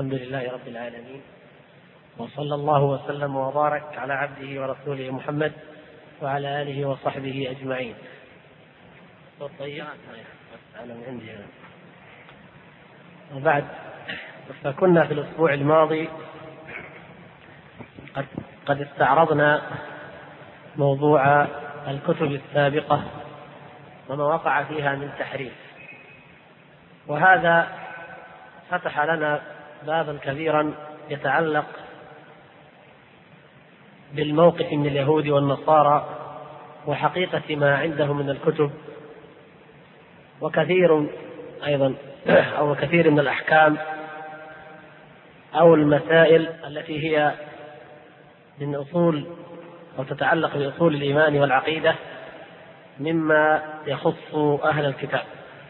الحمد لله رب العالمين، وصلى الله وسلم وبارك على عبده ورسوله محمد وعلى آله وصحبه أجمعين. وبعد، فكنا في الأسبوع الماضي قد استعرضنا موضوع الكتب السابقة وما وقع فيها من تحريف، وهذا فتح لنا بابا كبيرا يتعلق بالموقف من اليهود والنصارى وحقيقة ما عندهم من الكتب، وكثير أيضا أو كثير من الأحكام أو المسائل التي هي من أصول أو تتعلق بأصول الإيمان والعقيدة مما يخص أهل الكتاب.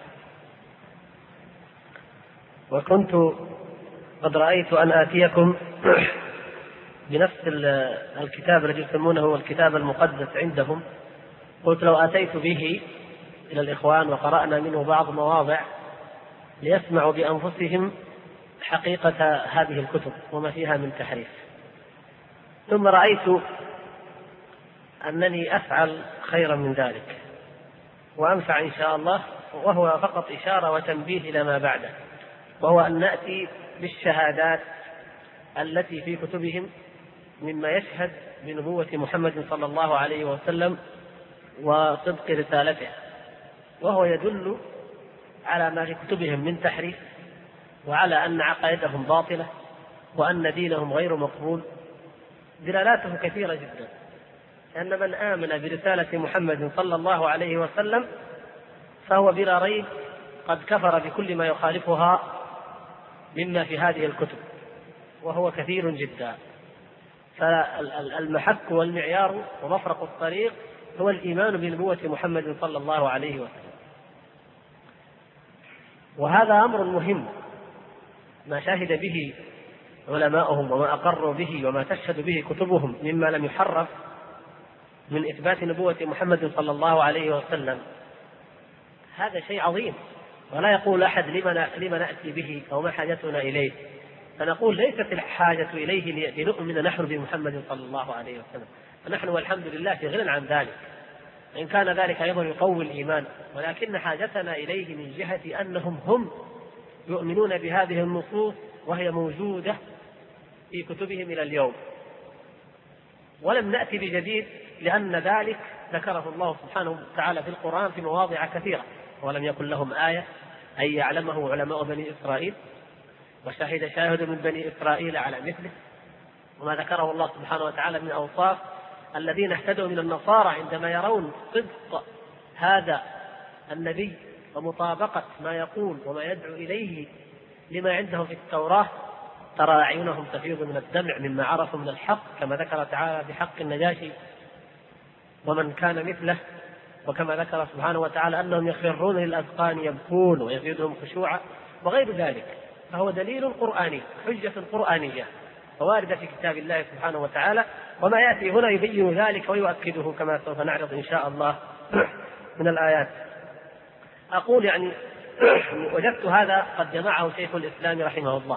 وكنت قد رأيت أن آتيكم بنفس الكتاب الذي يسمونه الكتاب المقدس عندهم. قلت لو آتيت به إلى الإخوان وقرأنا منه بعض مواضع ليسمعوا بأنفسهم حقيقة هذه الكتب وما فيها من تحريف. ثم رأيت أنني أفعل خيرا من ذلك وأنفع إن شاء الله، وهو فقط إشارة وتنبيه إلى ما بعده، وهو أن نأتي بالشهادات التي في كتبهم مما يشهد بنبوة محمد صلى الله عليه وسلم وصدق رسالته، وهو يدل على ما في كتبهم من تحريف، وعلى أن عقائدهم باطلة، وأن دينهم غير مقبول. دلالاته كثيرة جدا، أن من آمن برسالة محمد صلى الله عليه وسلم فهو بلا ريب قد كفر بكل ما يخالفها مما في هذه الكتب، وهو كثير جدا. فالمحك والمعيار ومفرق الطريق هو الإيمان بنبوة محمد صلى الله عليه وسلم. وهذا أمر مهم، ما شهد به علماؤهم وما أقروا به وما تشهد به كتبهم مما لم يحرف من إثبات نبوة محمد صلى الله عليه وسلم، هذا شيء عظيم. ولا يقول أحد لما نأتي به أو ما حاجتنا إليه، فنقول ليست الحاجة إليه لنؤمن نحن بمحمد صلى الله عليه وسلم، فنحن والحمد لله في غنى عن ذلك، إن كان ذلك أيضا يقوي الإيمان، ولكن حاجتنا إليه من جهة أنهم هم يؤمنون بهذه النصوص وهي موجودة في كتبهم إلى اليوم. ولم نأتي بجديد، لأن ذلك ذكره الله سبحانه وتعالى في القرآن في مواضع كثيرة. ولم يكن لهم آية أن يعلمه علماء بني إسرائيل، وشهد شاهد من بني إسرائيل على مثله، وما ذكره الله سبحانه وتعالى من أوصاف الذين اهتدوا من النصارى عندما يرون صدق هذا النبي ومطابقة ما يقول وما يدعو إليه لما عندهم في التوراة، ترى أعينهم تفيض من الدمع مما عرفوا من الحق، كما ذكر تعالى بحق النجاشي ومن كان مثله، وكما ذكر سبحانه وتعالى أنهم يخرون للأذقان يبكون ويزيدهم خشوعا وغير ذلك. فهو دليل قرآني، حجة قرآنية وواردة في كتاب الله سبحانه وتعالى، وما يأتي هنا يبين ذلك ويؤكده كما سوف نعرض إن شاء الله من الآيات. أقول يعني وجدت هذا قد جمعه شيخ الإسلام رحمه الله،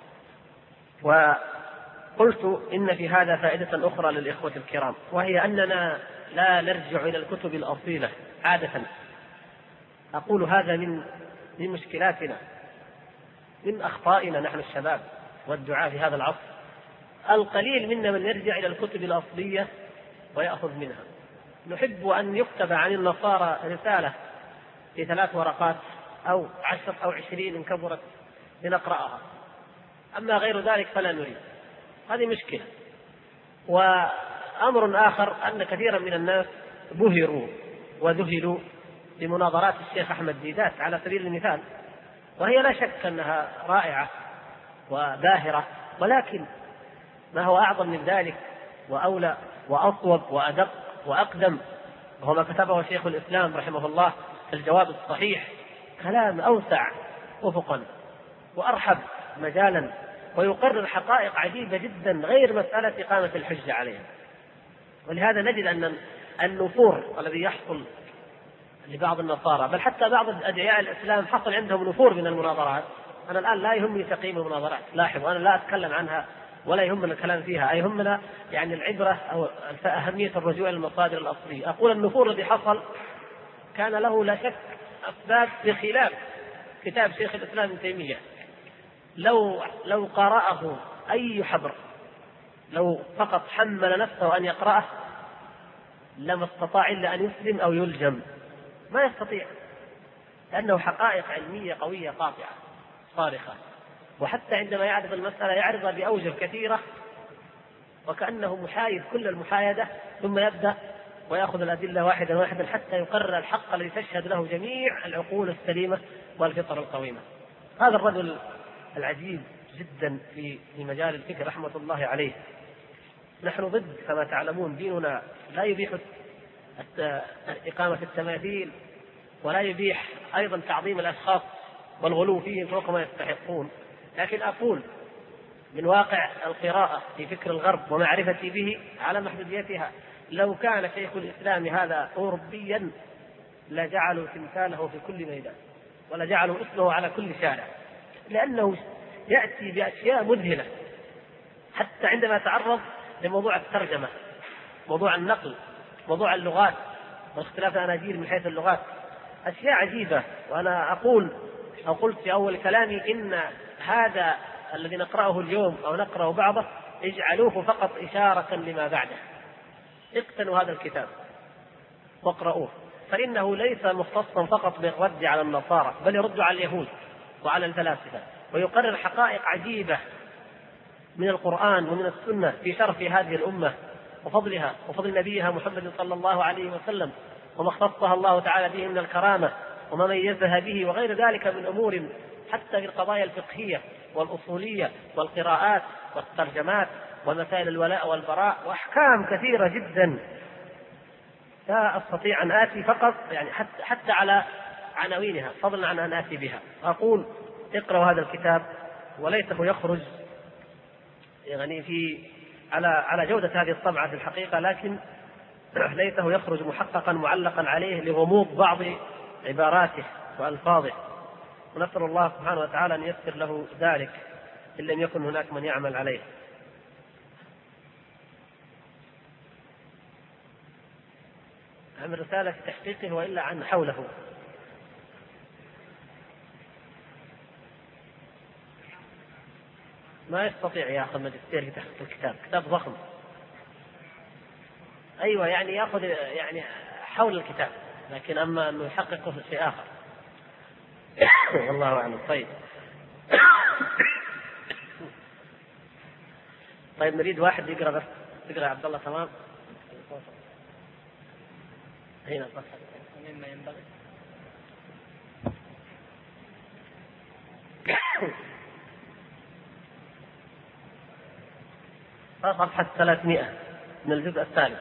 وقلت إن في هذا فائدة أخرى للإخوة الكرام، وهي أننا لا نرجع إلى الكتب الأصيلة عادة. أقول هذا من مشكلاتنا، من أخطائنا نحن الشباب والدعاة في هذا العصر. القليل منا من يرجع إلى الكتب الأصلية ويأخذ منها. نحب أن يكتب عن النصارى رسالة في 3 ورقات أو 10 أو 20 إن كبرت لنقرأها، أما غير ذلك فلا نريد. هذه مشكلة. وأمر آخر أن كثيرا من الناس بهروا وذهلوا بمناظرات الشيخ أحمد ديدات على سبيل المثال، وهي لا شك أنها رائعة وباهرة، ولكن ما هو أعظم من ذلك وأولى وأصوب وأدق وأقدم وهو ما كتبه شيخ الإسلام رحمه الله في الجواب الصحيح، كلام أوسع أفقا وأرحب مجالا، ويقرر حقائق عجيبة جدا غير مسألة إقامة الحجة عليها. ولهذا نجد أن النفور الذي يحصل لبعض النصارى، بل حتى بعض أدعياء الإسلام حصل عندهم نفور من المناظرات، أنا الآن لا يهمني تقييم المناظرات، لاحظوا أنا لا أتكلم عنها ولا يهمنا الكلام فيها، يهمنا يعني العبرة أو أهمية الرجوع إلى المصادر الأصلية. أقول النفور الذي حصل كان له لا شك أسباب بخلاف كتاب شيخ الإسلام ابن تيمية. لو قرأه أي حبر، لو فقط حمل نفسه أن يقرأه لما استطاع إلا أن يسلم أو يلجم، ما يستطيع، لأنه حقائق علمية قوية قاطعة صارخة، وحتى عندما يعرض المسألة يعرضها بأوجه كثيرة وكأنه محايد كل المحايدة، ثم يبدأ ويأخذ الأدلة واحدا واحدا حتى يقرر الحق الذي تشهد له جميع العقول السليمة والفطر القويمة. هذا الرجل العجيب جدا في مجال الفكر رحمة الله عليه. نحن ضد كما تعلمون، ديننا لا يبيح إقامة التماثيل ولا يبيح أيضا تعظيم الأشخاص والغلو فيهم فوق ما يستحقون، لكن أقول من واقع القراءة في فكر الغرب ومعرفتي به على محدوديتها، لو كان شيخ الإسلام هذا أوروبيا لجعلوا تمثاله في كل ميدان ولجعلوا اسمه على كل شارع، لأنه يأتي بأشياء مذهلة. حتى عندما تعرض لموضوع الترجمة، موضوع النقل، موضوع اللغات واختلاف الأناجيل من حيث اللغات، أشياء عجيبة. وأنا قلت في أول كلامي إن هذا الذي نقرأه اليوم أو نقرأ بعضه اجعلوه فقط إشارة لما بعده، اقتنوا هذا الكتاب واقرأوه، فإنه ليس مختصا فقط بالرد على النصارى، بل يرد على اليهود وعلى الفلاسفة، ويقرر حقائق عجيبة من القرآن ومن السنة في شرف هذه الأمة وفضلها وفضل نبيها محمد صلى الله عليه وسلم، وما اختصها الله تعالى به من الكرامة وما ميزها به وغير ذلك من أمور، حتى في القضايا الفقهية والأصولية والقراءات والترجمات ومسائل الولاء والبراء وأحكام كثيرة جدا. لا أستطيع أن آتي فقط يعني حتى على عناوينها فضلا عن أن آتي بها. أقول اقرأوا هذا الكتاب، وليته يخرج يعني على جودة هذه الطبعة في الحقيقة، لكن ليته يخرج محققا معلقا عليه لغموض بعض عباراته وألفاظه، ونسأل الله سبحانه وتعالى أن ييسر له ذلك إن لم يكن هناك من يعمل عليه. عن رسالة في تحقيقه وإلا عن حوله. ما يستطيع يأخذ ماجستير في تحقيق الكتاب، كتاب ضخم. أيوة يعني يأخذ يعني حول الكتاب، لكن أما أنه يحققه في شيء آخر. والله أعلم. طيب نريد واحد يقرأ بس، تقرأ عبد الله تمام. هنا مما ينبغي صفحة 300 من الجزء الثالث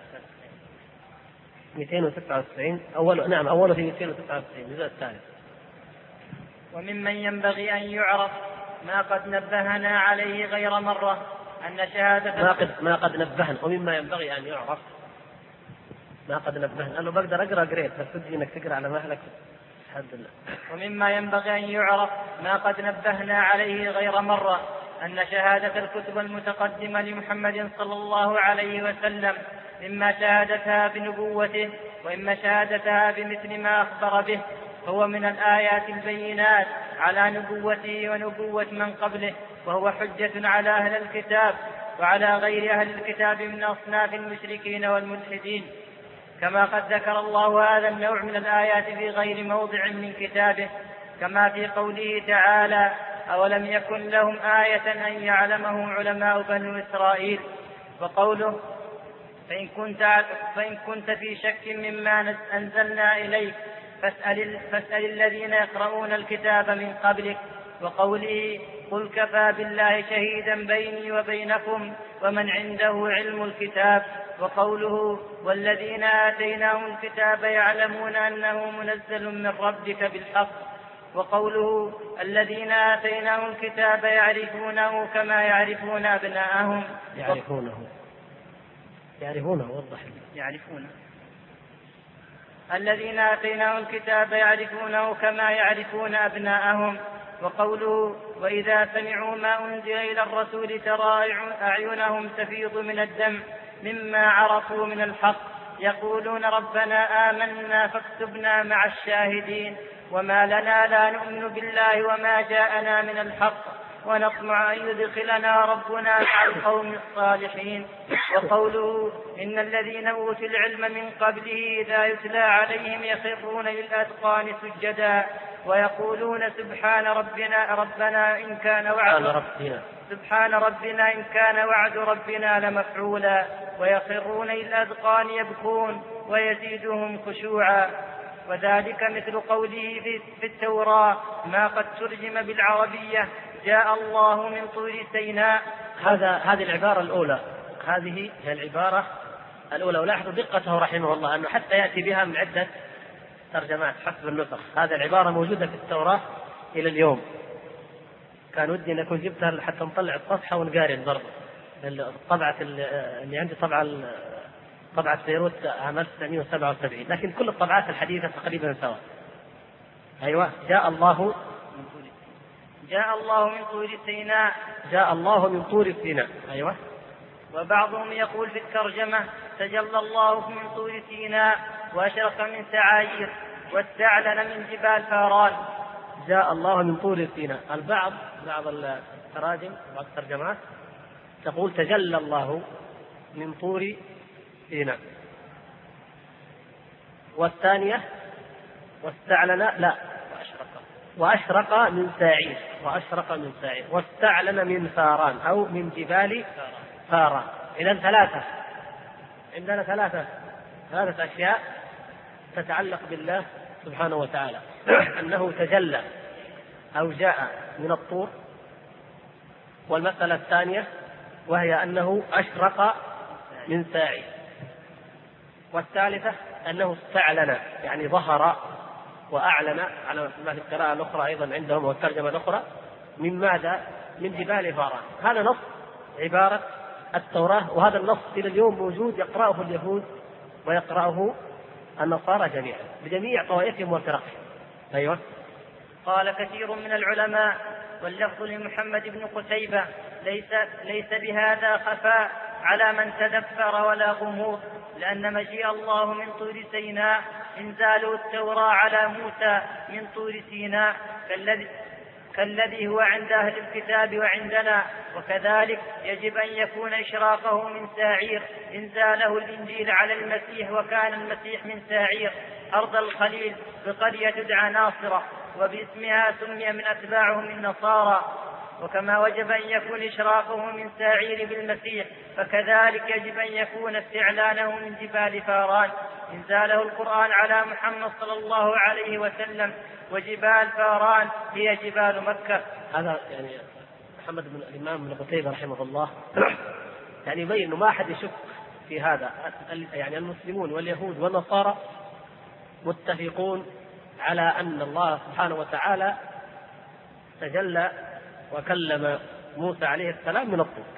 296 أوله في 299 الجزء الثالث. وممن ينبغي أن يعرف ما قد نبهنا عليه غير مرة أن شهادة ما قد نبهنا، ومما ينبغي أن يعرف ما قد نبهنا. أنا بقدر أقرأ قريت بس تجي إنك تقرأ على مهلك. الحمد لله. ومما ينبغي أن يعرف ما قد نبهنا عليه غير مرة أن شهادة الكتب المتقدمة لمحمد صلى الله عليه وسلم إما شهادتها بنبوته وإما شهادتها بمثل ما أخبر به، هو من الآيات البينات على نبوته ونبوة من قبله، وهو حجة على أهل الكتاب وعلى غير أهل الكتاب من أصناف المشركين والملحدين، كما قد ذكر الله هذا النوع من الآيات في غير موضع من كتابه، كما في قوله تعالى: أولم يكن لهم آية أن يعلمه علماء بنو إسرائيل، وقوله: فإن كنت في شك مما أنزلنا إليك فاسأل الذين يقرؤون الكتاب من قبلك، وقوله: قل كفى بالله شهيدا بيني وبينكم ومن عنده علم الكتاب، وقوله: والذين آتيناهم الكتاب يعلمون أنه منزل من ربك بالحق، وقوله: الذين آتيناهم الكتاب يعرفونه كما يعرفون أبناءهم. الذين آتيناهم الكتاب يعرفونه كما يعرفون أبناءهم، وقوله وإذا سمعوا ما أنزل إلى الرسول ترى أعينهم تفيض من الدم مما عرفوا من الحق يقولون ربنا آمنا فاكتبنا مع الشاهدين وما لنا لا نؤمن بالله وما جاءنا من الحق ونطمع أن يدخلنا ربنا مع القوم الصالحين. وقوله إن الذين أوتوا العلم من قبله إذا يتلى عليهم يخرون للأذقان سجدا ويقولون سبحان ربنا إن كان وعد ربنا لمفعولا ويخرون للأذقان يبكون ويزيدهم خشوعا. وذلك مثل قوله في التوراة ما قد ترجم بالعربية جاء الله من طور سيناء. هذه العبارة الأولى، هذه هي العبارة الأولى. ولاحظوا دقته رحمه الله أنه حتى يأتي بها من عدة ترجمات حسب النسخ. هذه العبارة موجودة في التوراة إلى اليوم. كان ودي أن أكون جبتها حتى نطلع الصفحة ونقارن برضه الطبعة اللي عندي، طبعة بيروت عام 1977، لكن كل الطبعات الحديثة تقريبا سواء. أيوة جاء الله من طور سيناء. جاء الله من طور سيناء. أيوة. وبعضهم يقول في الترجمة تجلى الله من طور سيناء وأشرق من سعاير واستعلن من جبال فاران. جاء الله من طور سيناء. بعض التراجم بعض الترجمات تقول تجلى الله من طور سيناء، والثانية واستعلن لا وأشرق من سعير واستعلن من فاران أو من جبال فاران. إذن عندنا ثلاثة أشياء تتعلق بالله سبحانه وتعالى أنه تجلى أو جاء من الطور، والمسألة الثانية وهي أنه أشرق من سعير، والثالثة أنه استعلن يعني ظهر وأعلن على ما في القراءة الأخرى أيضا عندهم والترجمة الأخرى من ماذا؟ من جبال فاران. هذا نص عبارة التوراة، وهذا النص إلى اليوم موجود يقرأه اليهود ويقرأه النصارى جميعا بجميع طوائفهم وفرقهم. أيوة. قال كثير من العلماء واللفظ لمحمد بن قتيبة ليس بهذا خفاء على من تدبر ولا غموض، لأن مجيء الله من طور سيناء إنزال التوراة على موسى من طور سيناء كالذي هو عند أهل الكتاب وعندنا، وكذلك يجب أن يكون إشراقه من ساعير إنزاله الإنجيل على المسيح، وكان المسيح من ساعير أرض الخليل بقرية تدعى ناصرة وباسمها سمي من أتباعهم النصارى. وكما وجب أن يكون إشراقه من ساعير بالمسيح فكذلك يجب أن يكون استعلانه من جبال فاران إنزاله القرآن على محمد صلى الله عليه وسلم، وجبال فاران هي جبال مكة. هذا يعني محمد بن الإمام بن قتيبة رحمه الله يعني يبين أنه ما أحد يشك في هذا. يعني المسلمون واليهود والنصارى متفقون على أن الله سبحانه وتعالى تجلى وكلم موسى عليه السلام من الطور،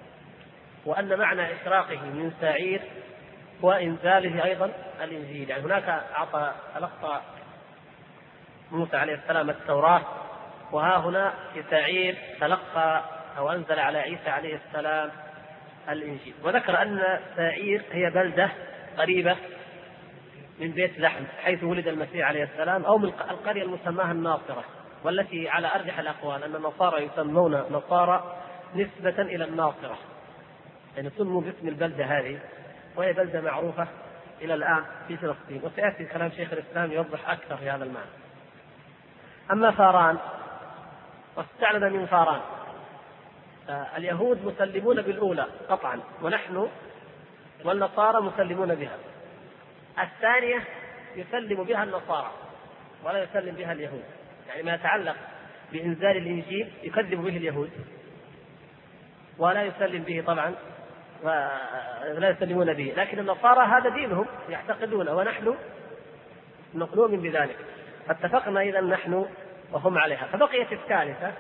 وأن معنى إشراقه من سعير وإنزاله أيضا الإنجيل. يعني هناك تلقى موسى عليه السلام التوراة، وها هنا في سعير تلقى أو أنزل على عيسى عليه السلام الإنجيل. وذكر أن سعير هي بلدة قريبة من بيت لحم حيث ولد المسيح عليه السلام، أو من القرية المسماها الناصرة، والتي على أرجح الأقوال أن النصارى يسمون نصارى نسبة إلى الناصرة، يعني سموا باسم البلدة هذه، وهي بلدة معروفة إلى الآن في فلسطين. وسيأتي كلام شيخ الإسلام يوضح أكثر في هذا المعنى. أما فاران واستعلن من فاران، اليهود مسلمون بالأولى قطعا، ونحن والنصارى مسلمون بها. الثانية يسلم بها النصارى ولا يسلم بها اليهود، يعني ما يتعلق بإنزال الإنجيل يكذب به اليهود ولا يسلم به طبعا ولا يسلمون به، لكن النصارى هذا دينهم يعتقدون ونحن نؤمن بذلك، فاتفقنا إذا نحن وهم عليها. فبقيت الثالثة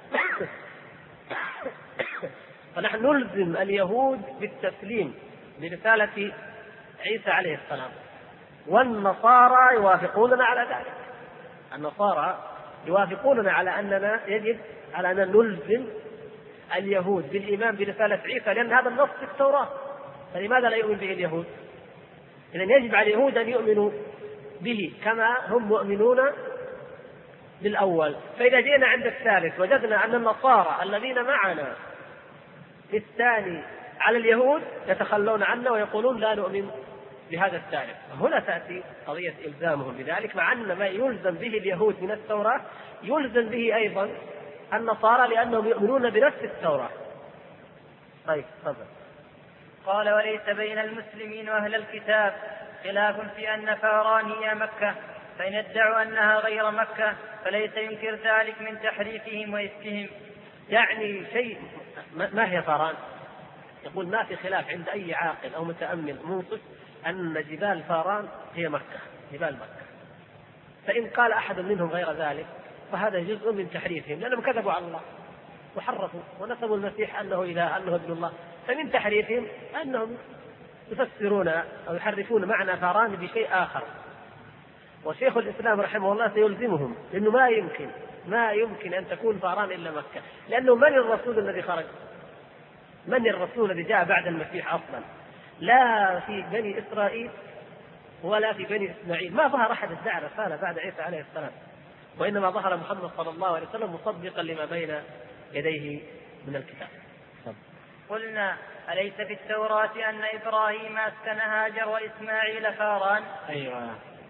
فنحن نلزم اليهود بالتسليم برسالة عيسى عليه السلام، والنصارى يوافقوننا على ذلك. النصارى يوافقوننا على أننا يجب على أن نلزم اليهود بالإيمان برسالة عيسى، لأن هذا النص في التوراة، فلماذا لا يؤمن به اليهود؟ إذن يجب على اليهود أن يؤمنوا به كما هم مؤمنون بالأول. فإذا جئنا عند الثالث وجدنا أن النصارى الذين معنا في الثاني على اليهود يتخلون عنا ويقولون لا نؤمن بهذا الثالث، هنا تأتي قضية إلزامهم بذلك، مع أن ما يلزم به اليهود من التوراة يلزم به أيضا النصارى لأنهم يؤمنون بنفس التوراة. طيب تفضل. قال: وليس بين المسلمين وأهل الكتاب خلاف في أن فاران هي مكة، فإن ادعوا أنها غير مكة فليس ينكر ذلك من تحريفهم وإفكهم. يعني شيء ما هي فاران؟ يقول ما في خلاف عند أي عاقل أو متأمل منصف أن جبال فاران هي مكة، جبال مكة. فإن قال أحد منهم غير ذلك فهذا جزء من تحريفهم، لأنهم كذبوا على الله وحرفوا ونسبوا المسيح أنه إله، أنه ابن الله. فمن تحريفهم أنهم يفسرون أو يحرفون معنى فاران بشيء آخر. وشيخ الإسلام رحمه الله سيلزمهم، لأنه ما يمكن أن تكون فاران إلا مكة، لأنه من الرسول الذي خرج؟ من الرسول الذي جاء بعد المسيح أصلا؟ لا في بني إسرائيل ولا في بني إسماعيل ما ظهر أحد ادعى رسالة بعد عيسى عليه السلام، وإنما ظهر محمد صلى الله عليه وسلم مصدقا لما بين يديه من الكتاب. قلنا: أليس في التوراة أن إبراهيم أسكن هاجر وإسماعيل فاران؟ أيوة.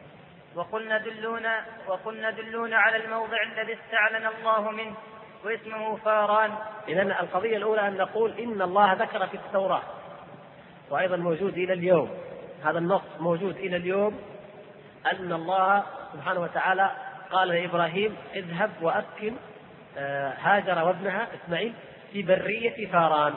وقلنا دلونا على الموضع الذي استعلن الله منه واسمه فاران. إذن القضية الأولى أن نقول إن الله ذكر في التوراة وأيضا موجود إلى اليوم، هذا النص موجود إلى اليوم، أن الله سبحانه وتعالى قال لإبراهيم: اذهب وأسكن هاجر وابنها إسماعيل في برية فاران.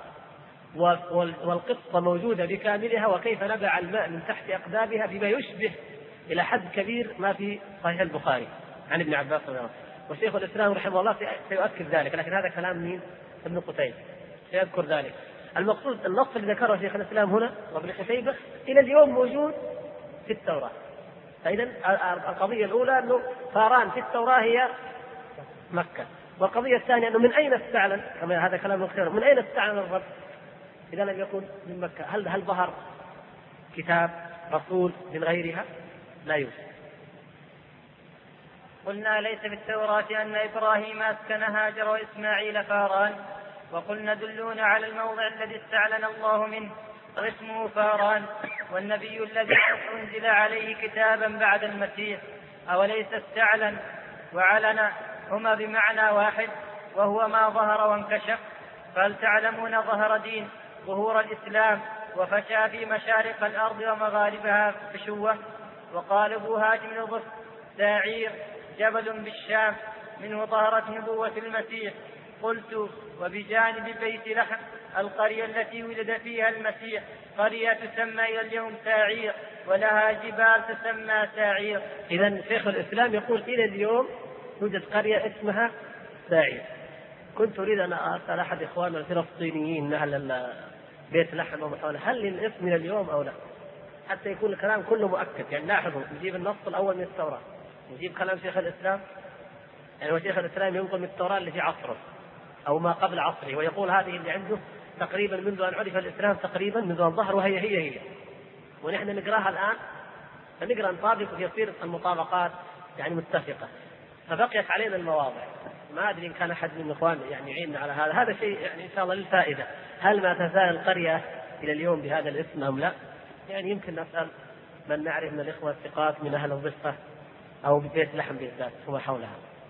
والقصة موجودة بكاملها، وكيف نبع الماء من تحت أقدامها بما يشبه إلى حد كبير ما في صحيح البخاري عن ابن عباس رضي الله عنه. وشيخ الإسلام رحمه الله سيؤكد ذلك، لكن هذا كلام مين؟ ابن قتيبة سيذكر ذلك. المقصود النص اللي ذكره شيخ الإسلام هنا وابن قتيبة إلى اليوم موجود في التوراة. فإذا القضية الأولى أنه فاران في التوراة هي مكة، والقضية الثانية أنه من أين استعلن، كما هذا كلام مختلف، من أين استعلن الرب إذا لم يكن من مكة؟ هل ظهر كتاب رسول من غيرها؟ لا يوجد. قلنا: ليس في التوراة أن إبراهيم أسكن هاجر وإسماعيل فاران. وقلنا: دلونا على الموضع الذي استعلن الله منه واسمه فاران. والنبي الذي أنزل عليه كتابا بعد المسيح أوليس استعلن وعلن هما بمعنى واحد، وهو ما ظهر وانكشف؟ فهل تعلمون ظهور الإسلام وفشى في مشارق الأرض ومغاربها فشوة؟ وقال ابو هاشم بن ظفر: ساعير جبل بالشام منه ظهرت نبوة المسيح. قلت: وبجانب بيت لحم القرية التي ولد فيها المسيح قرية تسمى إلى اليوم ساعير ولها جبال تسمى ساعير. إذن شيخ الإسلام يقول إلى اليوم توجد قرية اسمها ساعير. كنت أريد أن أسأل أحد إخواننا الفلسطينيين أهل بيت لحم ومحاولة هل للاسم إلى اليوم أو لا، حتى يكون الكلام كله مؤكد. يعني لاحظوا، نجيب النص الأول من التوراة، نجيب كلام شيخ الإسلام، يعني وشيخ الإسلام ينقل من التوراة اللي في عصره أو ما قبل عصره، ويقول هذه اللي عنده تقريبا منذ أن عرف الإسلام، تقريبا منذ أن ظهر، وهي هي ونحن نقراها الآن، فنقرأ نطابق يصير المطابقات يعني متفقة، فبقيت علينا المواضع. ما أدري إن كان أحد من الإخوان يعني يعيننا على هذا شيء يعني إن شاء الله للفائدة. هل ما تزال القرية إلى اليوم بهذا الاسم أم لا؟ يعني يمكن نسأل من نعرف من الإخوة الثقات من أهل الضفة أو ببيت لحم بالذات وما حولها.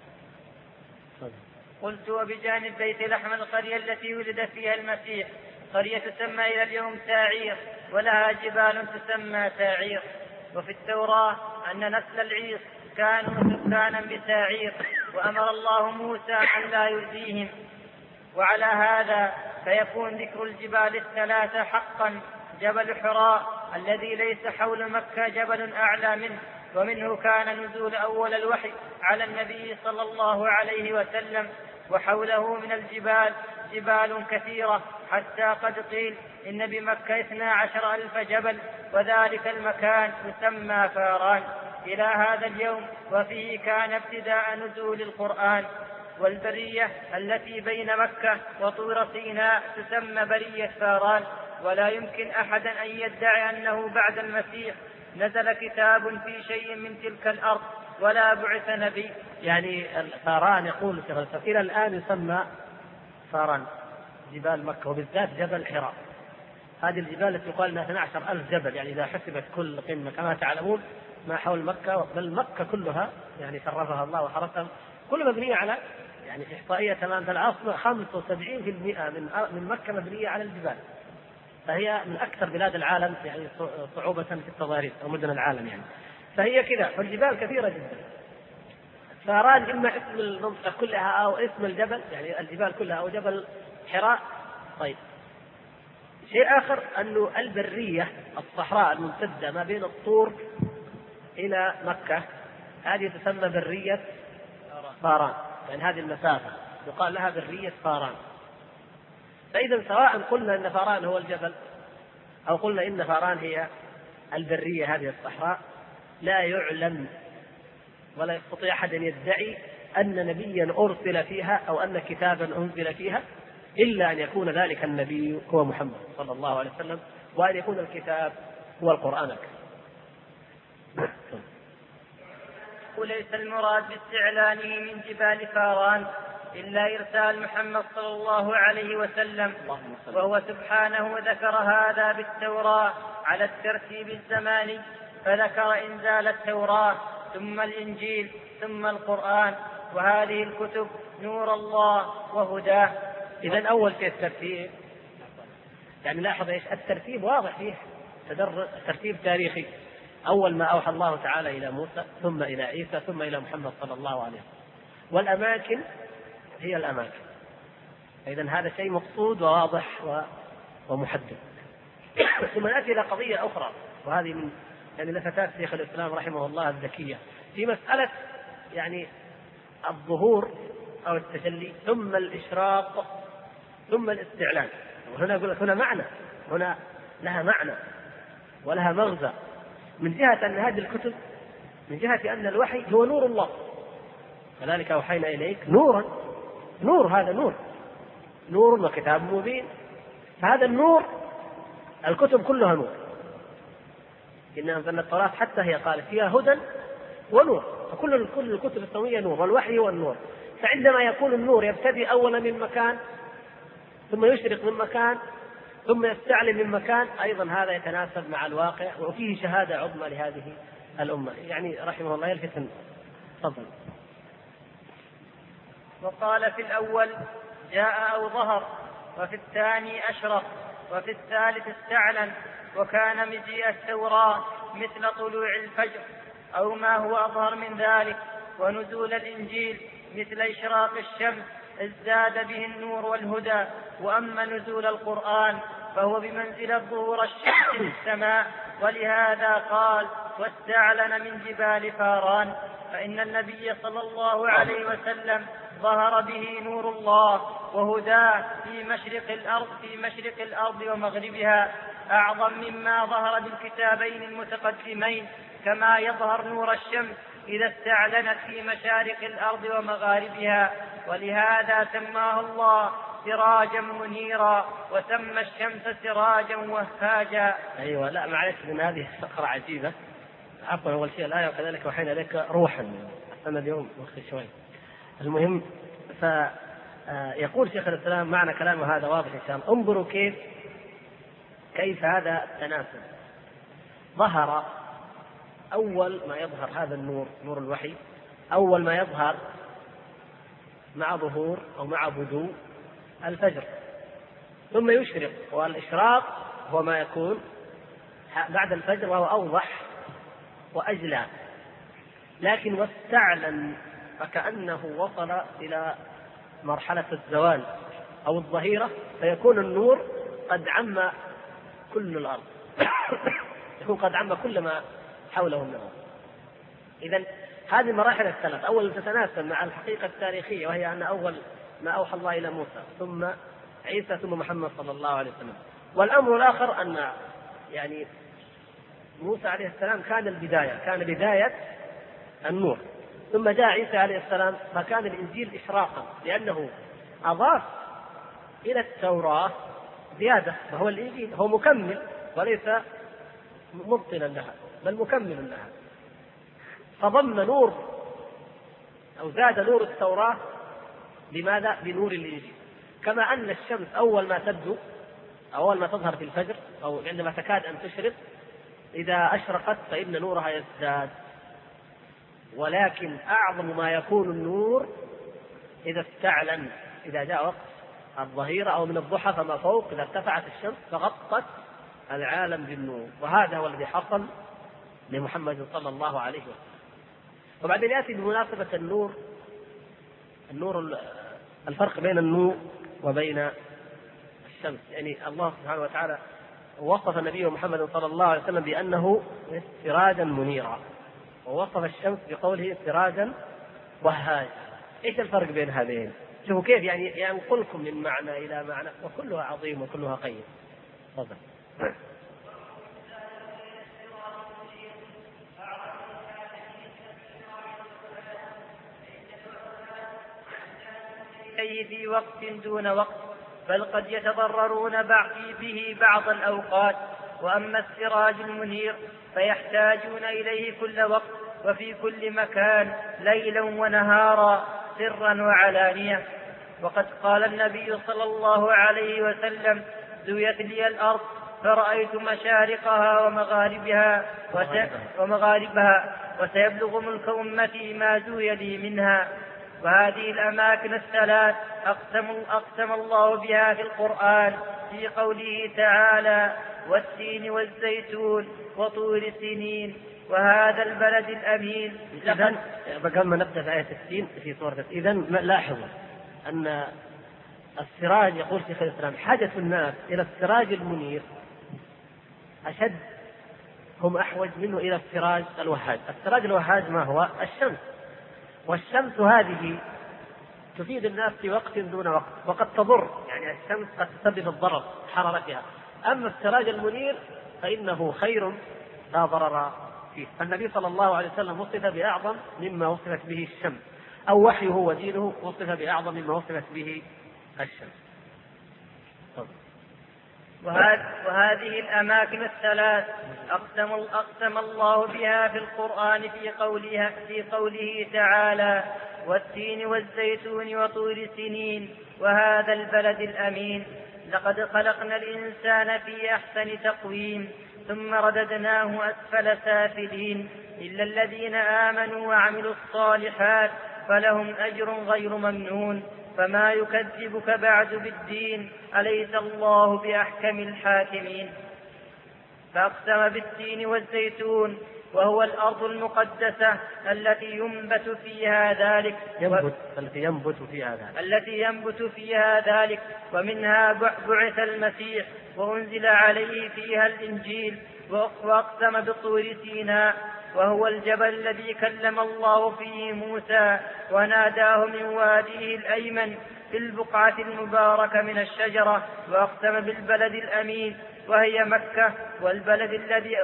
قلت: وبجانب بيت لحم القرية التي ولد فيها المسيح قرية تسمى إلى اليوم ساعير ولها جبال تسمى ساعير. وفي التوراة أن نسل العيس كانوا سكانا بساعير، وأمر الله موسى أن لا يؤذيهم. وعلى هذا فيكون ذكر الجبال الثلاثة حقا: جبل حراء الذي ليس حول مكة جبل أعلى منه، ومنه كان نزول أول الوحي على النبي صلى الله عليه وسلم، وحوله من الجبال جبال كثيرة، حتى قد قيل إن بمكة 12,000 جبل، وذلك المكان يسمى فاران. إلى هذا اليوم، وفيه كان ابتداء نزول القرآن. والبرية التي بين مكة وطور سيناء تسمى برية فاران، ولا يمكن أحد أن يدعي أنه بعد المسيح نزل كتاب في شيء من تلك الأرض ولا بعث نبي. يعني فاران يقول إلى الآن يسمى فاران جبال مكة، وبالذات جبل حراء. هذه الجبال التي يقال انها 12,000 جبل، يعني اذا حسبت كل قمة كما تعلمون ما حول مكة، بل مكة كلها يعني شرفها الله وحرسها، كلها مبنية على يعني إحصائية تمام في العاصمة 75% من مكة مبنية على الجبال، فهي من أكثر بلاد العالم يعني صعوبة في التضاريس أو مدن العالم يعني. فهي كذا، فالجبال كثيرة جدا. فاران إما اسم المنطقة كلها أو اسم الجبل، يعني الجبال كلها أو جبل حراء. طيب، شيء آخر أنه البرية الصحراء الممتدة ما بين الطور إلى مكة هذه تسمى برية فاران، يعني هذه المسافة يقال لها برية فاران. فإذا سواء قلنا أن فاران هو الجبل أو قلنا إن فاران هي البرية هذه الصحراء، لا يعلم ولا يستطيع أحد أن يدعي أن نبيا أرسل فيها أو أن كتابا أنزل فيها إلا أن يكون ذلك النبي هو محمد صلى الله عليه وسلم، وأن يكون الكتاب هو القرآن الكريم. وليس المراد باستعلانه من جبال فاران إلا إرسال محمد صلى الله عليه وسلم، وهو سبحانه ذكر هذا بالتوراة على الترتيب الزماني، فذكر إنزال التوراة ثم الإنجيل ثم القرآن، وهذه الكتب نور الله وهداه. إذن أول شيء الترتيب، يعني لاحظ إيش الترتيب واضح فيه، ترتيب تاريخي. أول ما أوحى الله تعالى إلى موسى ثم إلى عيسى ثم إلى محمد صلى الله عليه وسلم، والأماكن هي الأماكن. إذن هذا شيء مقصود وواضح ومحدد. ثم نأتي إلى قضية أخرى، وهذه من يعني لفتات شيخ الإسلام رحمه الله الذكية في مسألة يعني الظهور أو التجلي ثم الإشراق ثم الاستعلان. وهنا أقول لك هنا معنى، هنا لها معنى ولها مغزى، من جهة أن هذه الكتب، من جهة أن الوحي هو نور الله، كذلك أوحينا إليك نورا، نور هذا نور وكتاب مبين. فهذا النور الكتب كلها نور، إنها أنزلنا التوراة حتى هي قالت فيها هدى ونور، فكل الكتب السماوية نور، والوحي هو النور. فعندما يكون النور يبتدي أولا من مكان ثم يشرق من مكان ثم يستعلم من مكان، أيضا هذا يتناسب مع الواقع وفيه شهادة عظمى لهذه الأمة. يعني رحمه الله يلفت. تفضل. وقال في الأول جاء أو ظهر، وفي الثاني أشرق، وفي الثالث استعلن، وكان مجيء التوراة مثل طلوع الفجر أو ما هو أظهر من ذلك، ونزول الإنجيل مثل إشراق الشمس ازداد به النور والهدى. وأما نزول القرآن فهو بمنزلة ظهور الشمس في السماء، ولهذا قال واستعلن من جبال فاران، فإن النبي صلى الله عليه وسلم ظهر به نور الله وهداه في مشرق الأرض ومغربها أعظم مما ظهر بالكتابين المتقدمين، كما يظهر نور الشمس إذا استعلنت في مشارق الأرض ومغاربها. ولهذا سماه الله سراجا منيرا، وسمى الشمس سراجا وهاجا. أيوة، لا معلش، من هذه فقرة عجيبة. عفوا، أول شيء الآية وكذلك وحينا لك روحا، أنا اليوم مخي شوي. المهم، فيقول شيخ الإسلام معنى كلامه هذا واضح إن شاء الله. انظروا كيف هذا التناسب. ظهر أول ما يظهر هذا النور، نور الوحي، أول ما يظهر مع ظهور أو مع بدو الفجر، ثم يشرق، والإشراق هو ما يكون بعد الفجر وهو أوضح وأجلى. لكن واستعلن فكأنه وصل إلى مرحلة الزوال أو الظهيرة، فيكون النور قد عم كل الأرض يكون قد عم كل ما حوله من الأرض. إذن هذه مراحل الثلاث، أول تتناسب مع الحقيقة التاريخية، وهي أن أول ما أوحى الله إلى موسى ثم عيسى ثم محمد صلى الله عليه وسلم. والأمر الآخر أن يعني موسى عليه السلام كان بداية النور. ثم جاء عيسى عليه السلام فكان الإنجيل إشراقا، لأنه أضاف إلى التوراة زيادة، فهو الإنجيل هو مكمل وليس مبطلا لها بل مكمل لها، فضم نور أو زاد نور التوراة لماذا؟ بنور الإنجيل. كما أن الشمس أول ما تبدو، أول ما تظهر في الفجر أو عندما تكاد أن تشرق، إذا أشرقت فإن نورها يزداد، ولكن أعظم ما يكون النور إذا استعلن، إذا جاء وقت الظهيرة أو من الضحى فما فوق، إذا ارتفعت الشمس فغطت العالم بالنور، وهذا هو الذي حصل لمحمد صلى الله عليه وسلم. وبعدين يأتي بمناسبة النور الفرق بين النور وبين الشمس. يعني الله سبحانه وتعالى وصف النبي محمد صلى الله عليه وسلم بأنه سراجا منيرا، ووصف الشمس بقوله سراجا وهاجا. ايش الفرق بين هذين؟ شوفوا كيف يعني ينقلكم من معنى إلى معنى، وكلها عظيم وكلها قيم. تفضل. في وقت دون وقت، بل قد يتضررون به بعض الأوقات. وأما السراج المنير فيحتاجون إليه كل وقت وفي كل مكان، ليلا ونهارا، سرا وعلانية. وقد قال النبي صلى الله عليه وسلم: زويت لي الأرض فرأيت مشارقها ومغاربها وسيبلغ ملك أمتي ما زوي لي منها. وهذه الأماكن الثلاث أقسم الله بها في القرآن في قوله تعالى: والتين والزيتون وطور سينين وهذا البلد الأمين. إذن قبل ما نبدأ في آية التين في سورة، إذن لاحظوا أن السراج، يقول شيخ الإسلام، حاجة الناس إلى السراج المنير أشد، هم أحوج منه إلى السراج الوهاج. السراج الوهاج ما هو؟ الشمس، والشمس هذه تفيد الناس في وقت دون وقت، وقد تضر، يعني الشمس قد تسبب الضرر حرارتها. أما السراج المنير فإنه خير لا ضرر فيه. النبي صلى الله عليه وسلم وصف بأعظم مما وصفت به الشمس، أو وحيه ودينه وصف بأعظم مما وصفت به الشمس. وهذه الأماكن الثلاث أقسم الله بها في القرآن في قوله تعالى: والتين والزيتون وطور سينين وهذا البلد الأمين. لقد خلقنا الإنسان في أحسن تقويم ثم رددناه أسفل سافلين إلا الذين آمنوا وعملوا الصالحات فلهم أجر غير ممنون. فما يكذبك بعد بالدين، أليس الله بأحكم الحاكمين. فأقسم بالتين والزيتون وهو الأرض المقدسة التي ينبت فيها ذلك ومنها بعث المسيح وأنزل عليه فيها الإنجيل. وأقسم بطور سيناء وهو الجبل الذي كلم الله فيه موسى وناداه من واديه الأيمن في البقعة المباركة من الشجرة. وأقسم بالبلد الأمين وهي مكة، والبلد الذي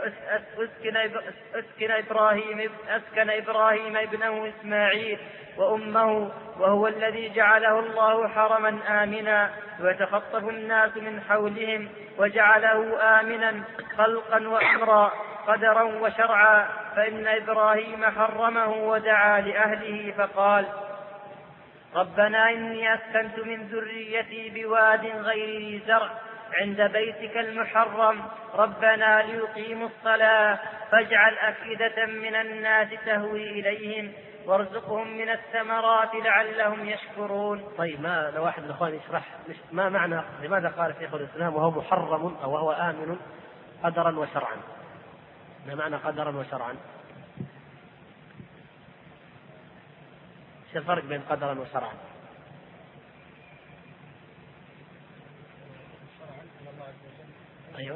أسكن إبراهيم ابنه إسماعيل وأمه، وهو الذي جعله الله حرما آمنا ويتخطف الناس من حولهم، وجعله آمنا خلقا وأمرا قدرا وشرعا. فإن إبراهيم حرمه ودعا لأهله فقال: ربنا إني أسكنت من ذريتي بواد غير ذي زرع عند بيتك المحرم ربنا ليقيموا الصلاة فاجعل أفئدة من الناس تهوي إليهم وارزقهم من الثمرات لعلهم يشكرون. طيب، ما لو واحد من الأخوان يشرح ما معنى لماذا قال شيخ الإسلام وهو محرم أو وهو آمن قدرا وشرعا؟ ما معنى قدرا وشرعا؟ ايش الفرق بين قدرا وشرعا؟ ايوه،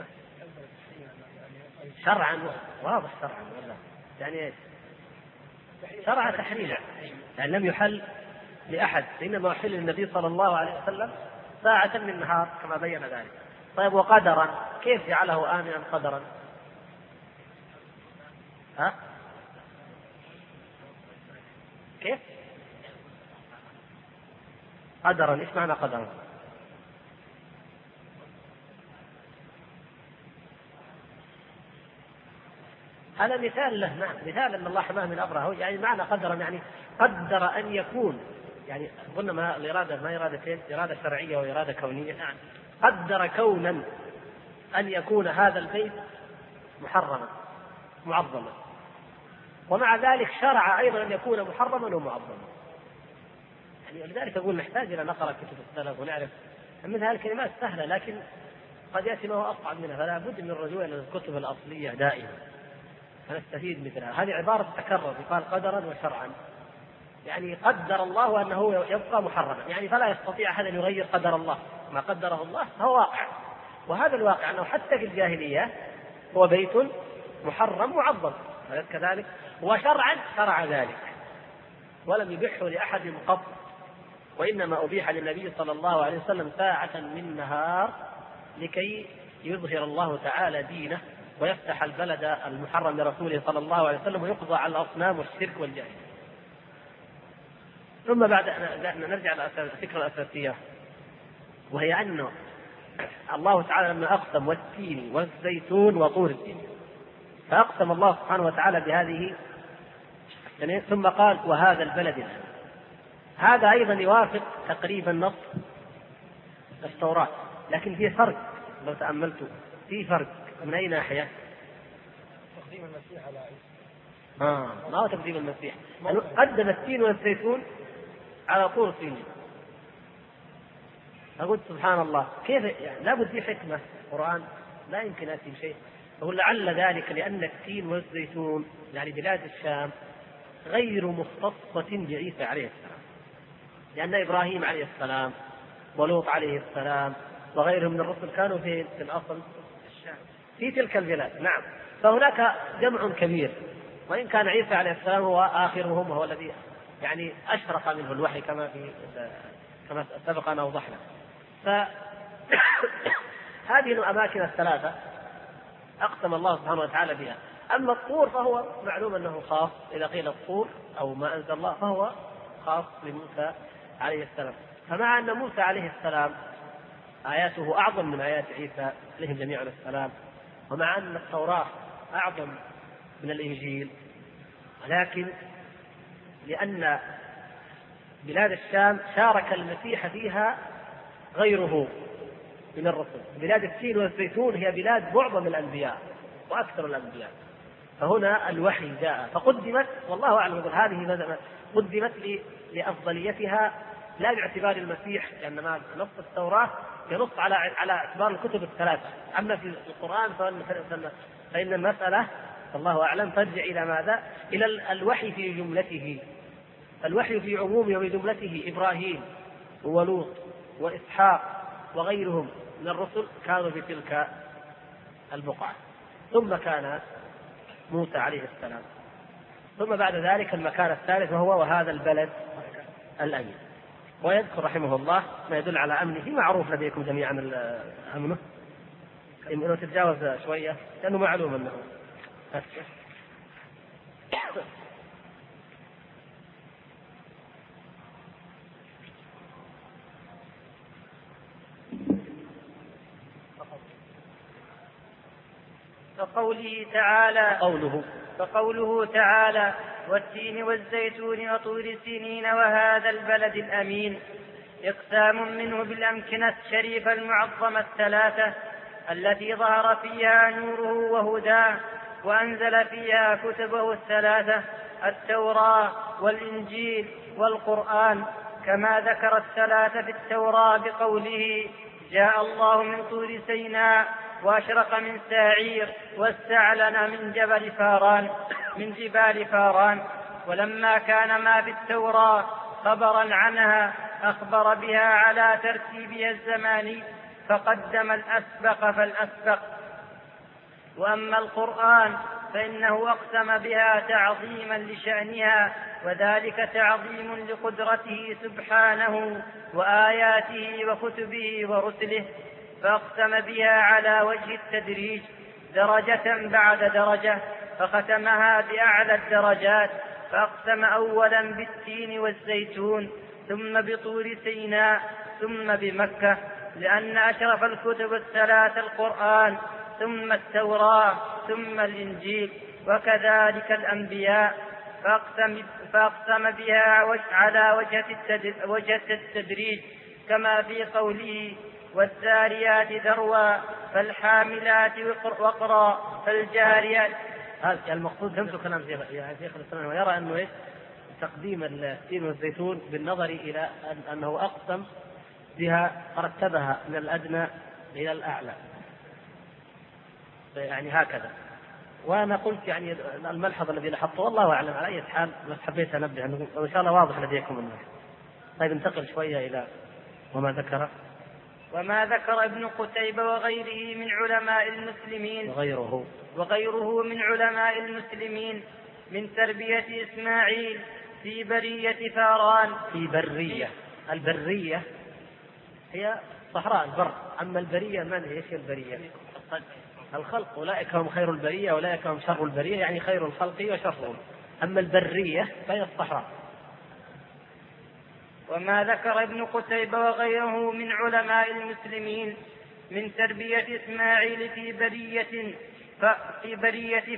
شرعا واضح، شرعا ولا يعني ايش؟ شرع تحريما، يعني لم يحل لأحد، إنما حل للنبي صلى الله عليه وسلم ساعة من النهار كما بين ذلك. طيب، وقدرا كيف جعله آمنا قدرا؟ كيف؟ قدرا، إيش معنى قدرا؟ هذا مثال له، نعم مثال أن الله حماه من أبرهة، يعني معنى قدرا يعني قدر أن يكون، يعني قلنا ما الإرادة ما إرادتين، إرادة شرعية وإرادة كونية. نعم قدر كونا أن يكون هذا البيت محرما معظما، ومع ذلك شرع أيضا أن يكون محرما ومعظما. يعني ولذلك أقول نحتاج إلى نقرأ كتب السلف ونعرف مثل هذه الكلمات سهلة، لكن قد يأتي ما هو أصعب منها، فلا بد من الرجوع إلى الكتب الأصلية دائما فنستفيد مثلها. هذه عبارة تكرر، يقال قدرا وشرعا، يعني قدر الله أنه يبقى محرما، يعني فلا يستطيع أحد أن يغير قدر الله، ما قدره الله فهو واقع. وهذا الواقع أنه حتى في الجاهلية هو بيت محرم معظم كذلك، وشرعا شرع ذلك ولم يبحه لأحد قط، وإنما أبيح للنبي صلى الله عليه وسلم ساعة من نهار لكي يظهر الله تعالى دينه ويفتح البلد المحرم لرسوله صلى الله عليه وسلم ويقضى على الأصنام والشرك والجاهلية. ثم بعد أن نرجع إلى الفكرة الأساسية، وهي أنه الله تعالى لما أقسم والتين والزيتون وطور السينين، فأقسم الله سبحانه وتعالى بهذه يعني ثم قال وهذا البلد الآمن. هذا أيضا يوافق تقريبا نص التوراة، لكن في فرق لو تأملتوا، في فرق من أي ناحية؟ تقديم المسيح على عيسى. ما هو تقديم المسيح، قدم التين والزيتون على طور سينين. أقول سبحان الله كيف يعني، لابد في حكمة القرآن، لا يمكن أتي بشيء. أقول لعل ذلك لأن التين والزيتون يعني بلاد الشام غير مختصة بعيسى عليه السلام، لأن إبراهيم عليه السلام ولوط عليه السلام وغيرهم من الرسل كانوا في الأصل في تلك البلاد. نعم، فهناك جمع كبير، وإن كان عيسى عليه السلام هو آخرهم وهو الذي يعني أشرق منه الوحي كما سبق أن أوضحنا. فهذه الأماكن الثلاثة أقسم الله سبحانه وتعالى بها. أما الطور فهو معلوم أنه خاص، إذا قيل الطور أو ما أنزل الله فهو خاص لموسى عليه السلام. فمع أن موسى عليه السلام آياته أعظم من آيات عيسى عليهم جميعا السلام، ومع أن التوراة أعظم من الإنجيل، ولكن لأن بلاد الشام شارك المسيح فيها غيره من الرسل. بلاد التين والزيتون هي بلاد معظم الأنبياء وأكثر الأنبياء، فهنا الوحي جاء فقدمت، والله أعلم هذه قدمت لأفضليتها لا باعتبار المسيح، لأن ما نص التوراة ينص على اعتبار الكتب الثلاثة. أما في القرآن فإن المسألة الله أعلم ترجع إلى ماذا؟ إلى الوحي في جملته، الوحي في عمومه وجملته. إبراهيم ولوط وإسحاق وغيرهم من الرسل كانوا في تلك البقعة، ثم كان موسى عليه السلام، ثم بعد ذلك المكان الثالث وهو وهذا البلد الأمين. ويذكر رحمه الله ما يدل على أمنه، معروف لديكم جميعا أمنه، إنه تتجاوز شوية لأنه معلوم أنه فقوله تعالى والتين والزيتون وطور سينين وهذا البلد الأمين، إقسام منه بالأمكنة الشريفة المعظمة الثلاثة التي ظهر فيها نوره وهداه، وأنزل فيها كتبه الثلاثة التوراة والإنجيل والقرآن، كما ذكر الثلاثة في التوراة بقوله جاء الله من طور سيناء وأشرق من ساعير واستعلن من جبال فاران. ولما كان ما في التوراة خبرا عنها أخبر بها على ترتيبها الزماني فقدم الأسبق فالأسبق. وأما القرآن فإنه أقسم بها تعظيما لشأنها، وذلك تعظيم لقدرته سبحانه وآياته وكتبه ورسله، فأقسم بها على وجه التدريج درجة بعد درجة، فختمها بأعلى الدرجات فأقسم أولا بالتين والزيتون، ثم بطور سيناء، ثم بمكة، لأن أشرف الكتب الثلاث القرآن، ثم التوراة، ثم الإنجيل، وكذلك الأنبياء. فأقسم بها على وجه التدريج، كما في قوله: والذاريات ذروا، فالحاملات وقرا، فالجاريات. هذا المقصود فهمت كلام شيخ الإسلام، ويرى أنه تقديم التين والزيتون بالنظر إلى أنه أقسم بها رتبها من الأدنى إلى الأعلى، يعني هكذا. وأنا قلت يعني الملحظ الذي لاحظته والله أعلم، على أي حال بس حبيت أنبه أنه وإن شاء الله واضح لديكم الناس. طيب انتقل شوية إلى وما ذكر ابن قتيبة وغيره من علماء المسلمين وغيره من علماء المسلمين من تربية إسماعيل في برية فاران. في برية، البرية هي صحراء البر، أما البرية من هي؟ البرية الخلق، أولئك هم خير البرية أولئك هم شر البرية، يعني خير الخلق وشرهم. أما البرية فهي الصحراء. وما ذكر ابن قتيبة وغيره من علماء المسلمين من تربية إسماعيل في برية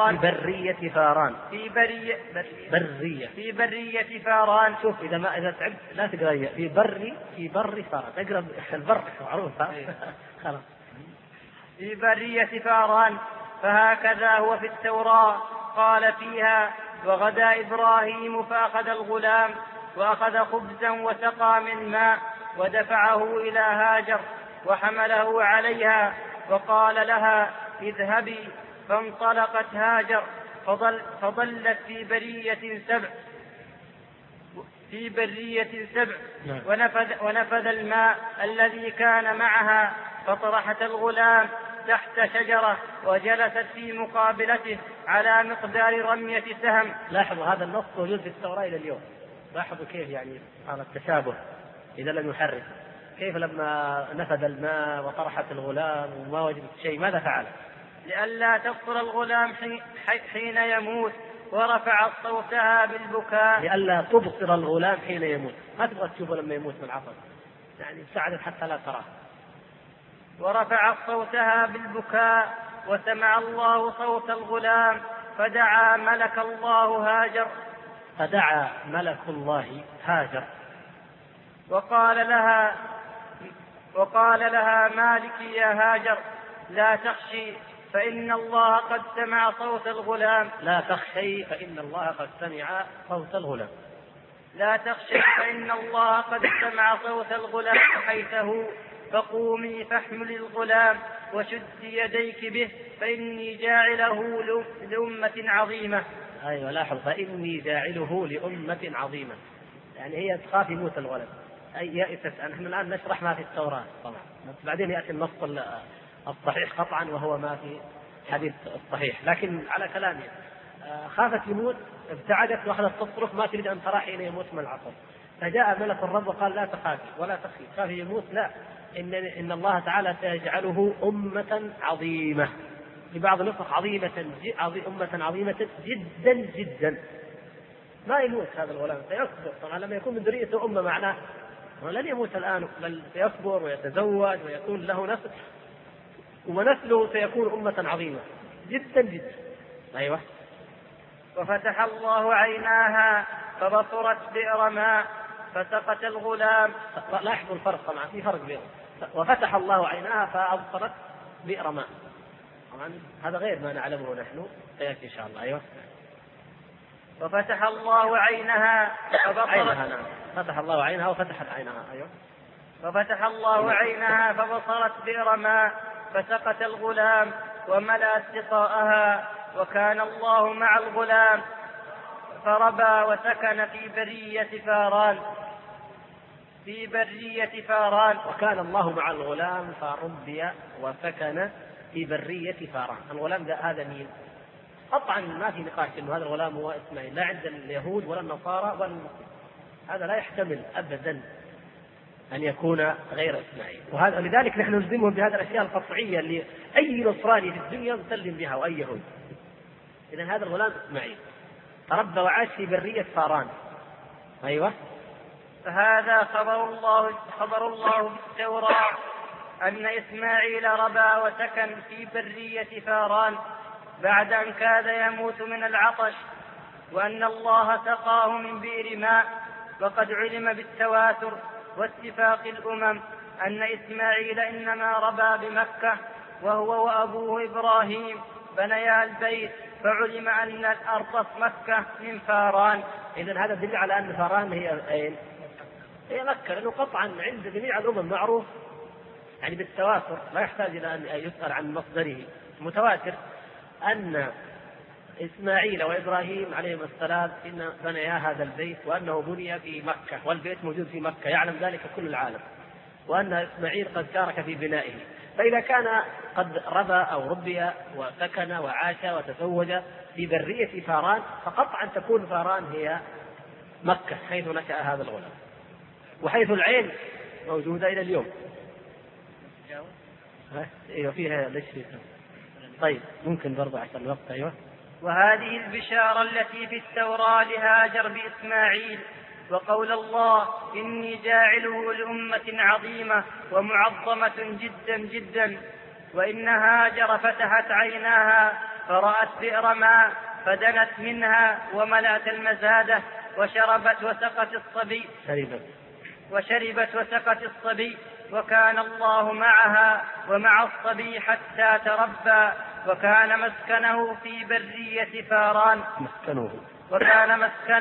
فاران. شوف إذا تعبت لا تقرأ في بر فاران، تقرأ البر معروف خلاص. في برية فاران، فهكذا هو في التوراة، قال فيها: وغدا إبراهيم فأخذ الغلام وأخذ خبزا وسقى من ماء ودفعه إلى هاجر وحمله عليها وقال لها: اذهبي. فانطلقت هاجر فظلت في برية سبع ونفذ الماء الذي كان معها، فطرحت الغلام تحت شجرة وجلست في مقابلته على مقدار رمية سهم. لاحظوا هذا النص موجود في التوراة إلى اليوم. لاحظوا كيف يعني هذا التشابه إذا لم يحرك. كيف لما نفذ الماء وطرحت الغلام وما وجدت شيء ماذا فعل؟ لئلا تبصر الغلام حين يموت، ورفعت صوتها بالبكاء. لئلا تبصر الغلام حين يموت، ما تبغى تشوفه لما يموت من العطش، يعني ساعدت حتى لا تراه. ورفعت صوتها بالبكاء، وسمع الله صوت الغلام، فدعا ملك الله هاجر وقال لها: مالك يا هاجر، لا تخشي فإن الله قد سمع صوت الغلام. لا تخشي فإن الله قد سمع صوت الغلام حيثه، فقومي فاحمل الغلام وشد يديك به، فإني جاعله لأمة عظيمة. أيوة لاحظ، فإني جاعله لأمة عظيمة، يعني هي تخاف يموت الولد، أي يأست. نحن الآن نشرح ما في التوراة طبعا، بعدين يأتي النص الصحيح قطعا وهو ما في حديث الصحيح، لكن على كلامه خافت يموت، ابتعدت واخذت تصرخ ما تريد أن ترى حين يموت من العطش. فجاء ملك الرب وقال: لا تخافي ولا تخفي، خافي يموت لا، إن الله تعالى سيجعله أمة عظيمة، في بعض النسخ أمة عظيمة جدا جدا. ما يموت هذا الغلام، سيكبر طبعا لما يكون من ذريته أمة، معناه لن يموت الآن، بل سيكبر ويتزوج ويكون له نسل، ونسله سيكون أمة عظيمة جدا جدا. أيوة. وفتح الله عيناها فبصرت بئر ماء فسقت الغلام. لاحظوا الفرق طبعا، في فرق بينهم. وفتح الله عيناها فأبصرت بئر ماء، طبعا هذا غير ما نعلمه نحن، سيأتي إن شاء الله. أيوة. وفتح الله عينها فبصرت فتح الله عينها وفتحت عينها. أيوة. وفتح الله عينها فبصرت بئر ماء فسقت الغلام وملأت سقاءها، وكان الله مع الغلام فربى وسكن في برية فاران. وكان الله مع الغلام فربي وسكن في برية فاران. الغلام هذا مين؟ قطعا ما في نقاش انه هذا الغلام هو اسماعيل، لا عند اليهود ولا النصارى ولا المسلمين، هذا لا يحتمل ابدا ان يكون غير اسماعيل. وهذا لذلك نحن نلزمهم بهذه الاشياء القطعيه اللي اي نصراني في الدنيا مسلم بها واي يهود. اذا هذا الغلام اسماعيل. تربى وعاش في برية فاران. أيوة. فهذا خبر الله في التوراة أن إسماعيل ربى وسكن في برية فاران بعد أن كاد يموت من العطش، وأن الله سقاه من بئر ماء. وقد علم بالتواتر واتفاق الأمم أن إسماعيل إنما ربى بمكة، وهو وأبوه إبراهيم بنيا البيت، فعلم أن الأرض مكة من فاران. إذن هذا دليل على أن فاران هي مكة، لأنه قطعا عند جميع الأمم معروف يعني بالتواتر، لا يحتاج إلى أن يسأل عن مصدره، متواتر أن إسماعيل وإبراهيم عليهم السلام إن بنيا هذا البيت، وأنه بني في مكة، والبيت موجود في مكة، يعلم ذلك كل العالم، وأن إسماعيل قد شارك في بنائه. فإذا كان قد ربى أو ربي وسكن وعاش وتزوج في برية فاران، فقطعا تكون فاران هي مكة حيث نشأ هذا الغلام، وحيث العين موجودة إلى اليوم. أيوة فيها ليش فيها. طيب ممكن برضه عشان الوقت. أيوة. وهذه البشارة التي في التوراة لهاجر بإسماعيل، وقول الله إني جاعله لأمة عظيمة ومعظمة جدا جدا. وإن هاجر فتحت عيناها فرأت بئر ماء فدنت منها وملأت المزادة وشربت وسقت الصبي، وكان الله معها ومع الصبي حتى تربى. وكان مسكنه في برية فاران. وكان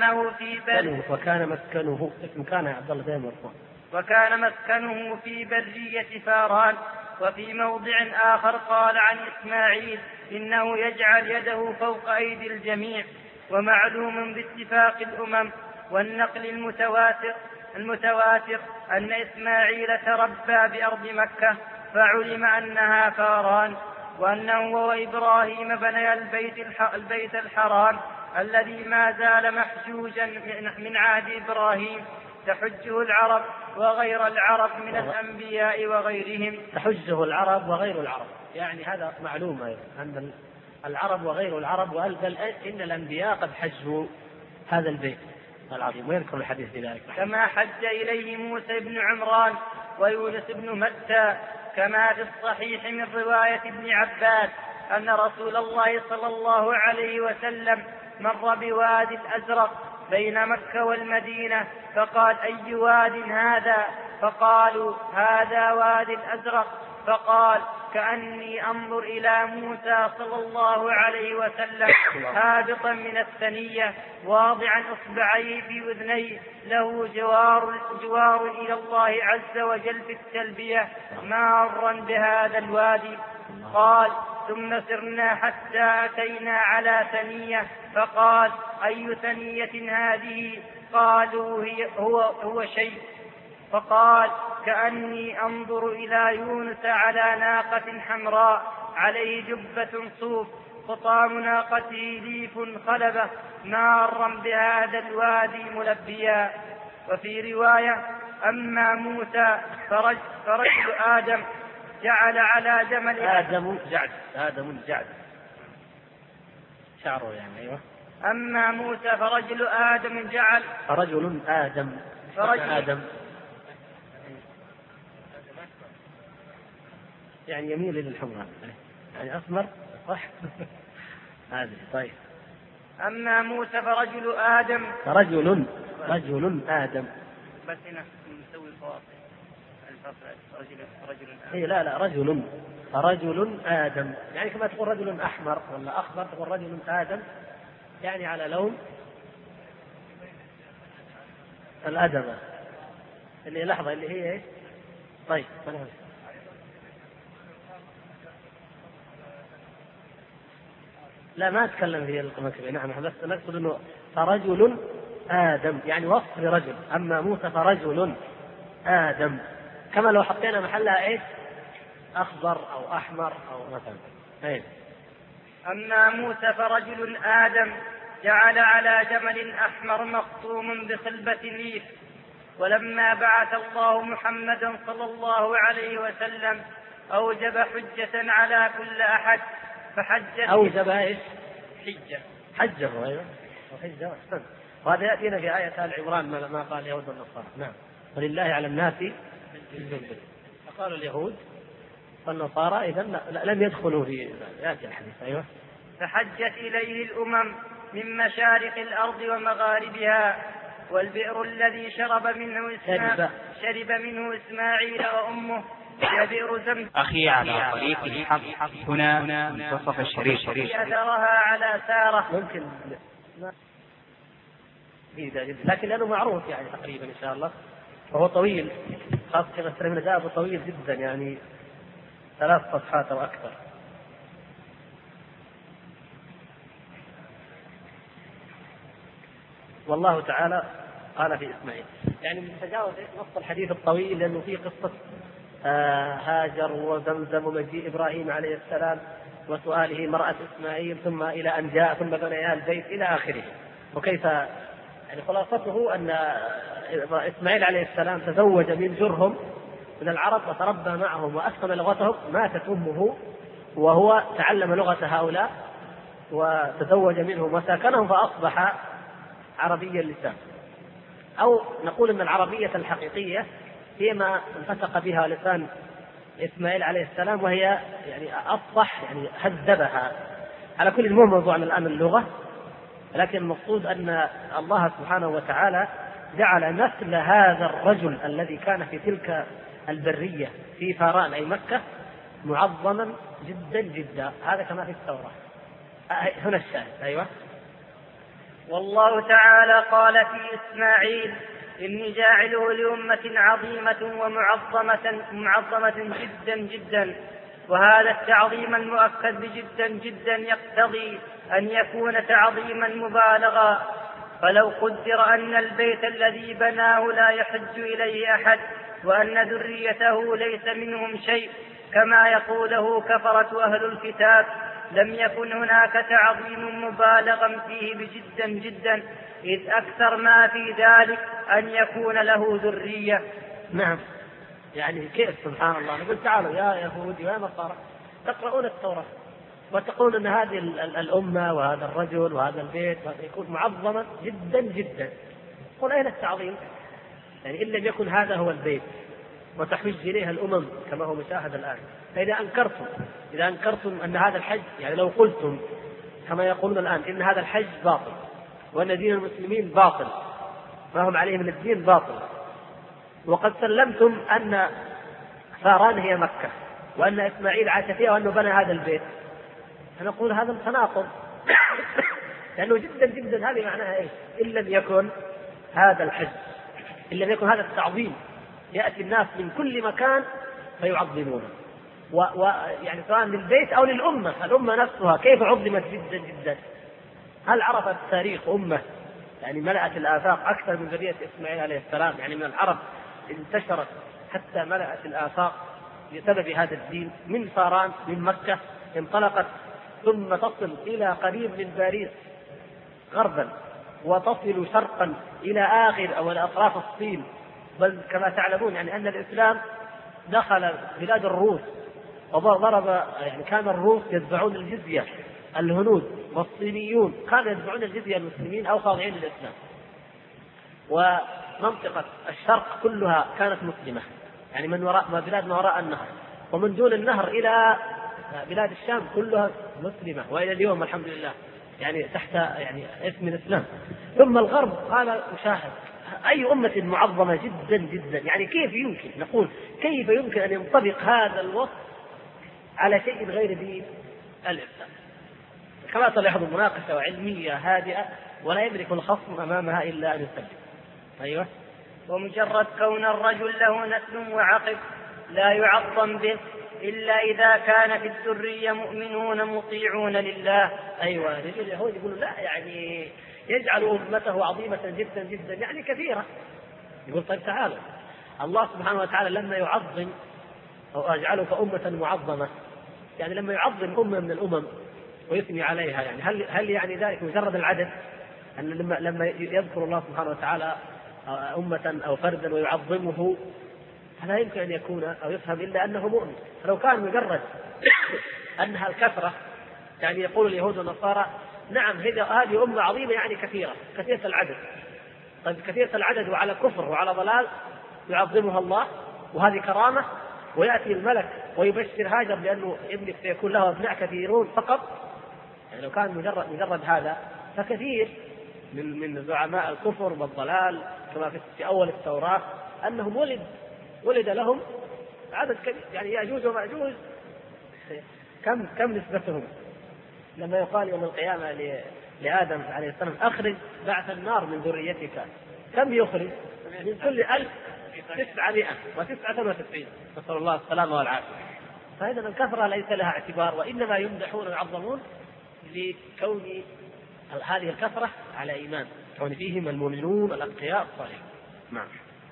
مسكنه في برية فاران. وفي موضع آخر قال عن إسماعيل إنه يجعل يده فوق أيدي الجميع. ومعلوم باتفاق الأمم والنقل المتواتر أن إسماعيل تربى بأرض مكة، فعلم أنها فاران، وأنه وإبراهيم بني البيت الحرام الذي ما زال محجوجا من عهد إبراهيم، تحجه العرب وغير العرب من الأنبياء وغيرهم. تحجه العرب وغير العرب، يعني هذا معلوم أن العرب وغير العرب، بل إن الأنبياء قد حجوا هذا البيت العظيم، ويذكر الحديث بذلك. كما حج إليه موسى بن عمران ويونس بن متى، كما في الصحيح من رواية ابن عباس أن رسول الله صلى الله عليه وسلم مر بوادي الأزرق بين مكة والمدينة، فقال أي واد هذا؟ فقالوا هذا وادي الأزرق. فقال كأني أنظر إلى موسى صلى الله عليه وسلم هابطا من الثنية واضعا إصبعيه في أذنيه، له جوار إلى الله عز وجل في التلبية مارا بهذا الوادي. قال ثم سرنا حتى أتينا على ثنية، فقال أي ثنية هذه؟ قالوا هو شيء. فقال كأني أنظر إلى يونس على ناقة حمراء عليه جبة صوف، خطام ناقته ليف خلبة، مارا بهذا الوادي ملبيا. وفي رواية أما موسى فرجل آدم جعل على جمل آدم جعد شعره يعني. أيوة. أما موسى فرجل آدم جعل رجل آدم يعني يميل إلى الحمراء، يعني أسمر صح. هذا طيب. أما موسى فرجل آدم رجل آدم، بس هنا نسوي الفواصل رجل آدم. إيه لا رجل آدم، يعني كما تقول رجل أحمر ولا أخضر تقول رجل آدم، يعني على لون الأدمة اللي لحظة اللي هي إيه. طيب لا ما أتكلم في المكتب، نعم بس نقصد أنه فرجل آدم يعني وصف لرجل. أما موسى فرجل آدم، كما لو حطينا محلها إيه أخضر أو أحمر أو مثلا إيه. أما موسى فرجل آدم جعل على جمل أحمر مخطوم بخلبة ليف. ولما بعث الله محمدا صلى الله عليه وسلم أوجب حجة على كل أحد، فحج أوجب إيش؟ حجه. أيوه. وحجة أحسن. وهذا يأتينا في آية آل عمران ما قال اليهود والنصارى. نعم. ولله على الناس بالجبل. فقالوا اليهود والنصارى إذا لم يدخلوا في يأتي الحديث. أيوة. فحجت إليه الأمم من مشارق الأرض ومغاربها، والبئر الذي شرب منه إسماعيل وأمه هي بئر زمزم. أخي على طريق الحق هنا منتصف الشريف أثرها على سارة. ممكن لكن لأنه معروف يعني تقريبا إن شاء الله، وهو طويل، خاصة كما من الآب طويل جدا يعني 3 صفحات أو أكثر. والله تعالى قال في إسماعيل، يعني نتجاوز نص الحديث الطويل لأنه فيه قصة هاجر وزمزم ومجيء إبراهيم عليه السلام وسؤاله مرأة إسماعيل ثم إلى أن جاء ثم بنيا البيت إلى آخره. وكيف يعني خلاصته أن إسماعيل عليه السلام تزوج من جرهم من العرب وتربى معهم وأتقن لغتهم. ماتت أمه وهو تعلم لغة هؤلاء وتزوج منهم وساكنهم فأصبح عربي اللسان. أو نقول أن العربية الحقيقية هي ما انفتق بها لسان إسماعيل عليه السلام، وهي يعني أصبح يعني هذبها. على كل المهم موضوعنا الآن اللغة، لكن المقصود أن الله سبحانه وتعالى جعل نسل هذا الرجل الذي كان في تلك البرية في فاران أي مكة معظما جدا جدا. هذا كما في التوراة. هنا الشاهد. أيوة. والله تعالى قال في إسماعيل إني جاعله لأمة عظيمة ومعظمة جدا جدا. وهذا التعظيم المؤكد بجدا جدا يقتضي أن يكون تعظيما مبالغا. فلو قدر أن البيت الذي بناه لا يحج إليه أحد وأن ذريته ليس منهم شيء كما يقوله كفرة أهل الكتاب لم يكن هناك تعظيم مبالغا فيه بجدا جدا، إذ أكثر ما في ذلك أن يكون له ذرية. نعم. يعني كيف سبحان الله نقول تعالوا يا يهود ويا نصارى تقرؤون التوراة وتقولون أن هذه الأمة وهذا الرجل وهذا البيت يكون معظما جدا جدا. قل أين التعظيم؟ يعني إن لم يكن هذا هو البيت وتحج إليها الأمم كما هو مشاهد الآن. فإذا أنكرتم أن هذا الحج، يعني لو قلتم كما يقولون الآن إن هذا الحج باطل وأن دين المسلمين باطل ما هم عليه من الدين باطل، وقد سلمتم أن فاران هي مكة وأن إسماعيل عاش فيها وأنه بنى هذا البيت، فنقول هذا تناقض. لأنه جدا جدا هذه معناها إيش؟ إن لم يكن هذا الحج، إن لم يكن هذا التعظيم، يأتي الناس من كل مكان فيعظمونه، ويعني سواء للبيت أو للأمة. الأمة نفسها كيف عظمت جدا جدا؟ هل عرفت تاريخ أمة يعني ملأت الآفاق أكثر من ذرية إسماعيل عليه السلام؟ يعني من العرب انتشرت حتى ملأت الآفاق بسبب هذا الدين. من فاران من مكة انطلقت ثم تصل إلى قريب من باريس غربا وتصل شرقا إلى آخر أو أطراف الصين. بل كما تعلمون يعني أن الإسلام دخل بلاد الروس وضرب، يعني كان الروس يدفعون الجزية، الهنود والصينيون كانوا يدفعون الجزية المسلمين أو خاضعين للإسلام. ومنطقة الشرق كلها كانت مسلمة، يعني من وراء ما بلاد ما وراء النهر ومن دون النهر إلى بلاد الشام كلها مسلمة، وإلى اليوم الحمد لله يعني تحت يعني اسم الإسلام. ثم الغرب قال مشاهد أي أمة معظمة جدا جدا، يعني كيف يمكن نقول كيف يمكن أن ينطبق هذا الوصف على شيء غير دين الإسلام؟ كما تلاحظ مناقشة علمية هادئة ولا يملك الخصم أمامها إلا أن يسلم. أيوة. ومجرد كون الرجل له نسل وعقب لا يعظم به إلا إذا كان في الذرية مؤمنون مطيعون لله. أيوة. اليهود يقولوا لا، يعني يجعل أمته عظيمة جدا جدا يعني كثيرة. يقول طيب تعالوا، الله سبحانه وتعالى لما يعظم أو أجعله كأمة معظمة، يعني لما يعظم أمة من الأمم ويثني عليها، يعني هل يعني ذلك مجرد العدد؟ أن لما يذكر الله سبحانه وتعالى أمة أو فردا ويعظمه فلا يمكن أن يكون أو يفهم إلا أنه مؤمن. فلو كان مجرد أنها الكثرة، يعني يقول اليهود والنصارى نعم هذه أمة عظيمة يعني كثيرة العدد. طيب كثيرة العدد وعلى كفر وعلى ضلال يعظمها الله وهذه كرامة، ويأتي الملك ويبشر هاجر بأنه ابنك سيكون له أبناء كثيرون فقط. يعني لو كان مجرد هذا فكثير من زعماء الكفر والضلال كما في أول التوراة أنهم ولد لهم عدد كبير، يعني يأجوج ومأجوج كم نسبتهم. لما يقال يوم القيامة لآدم عليه السلام أخرج بعث النار من ذريتك، كم يخرج؟ من كل 1999، نسأل الله السلامة والعافية. فإذا الكثرة ليس لها اعتبار، وإنما يمدحون ويعظمون لكون هذه الكثرة على إيمان، كون فيهم المؤمنون الأتقياء الصالحون. نعم.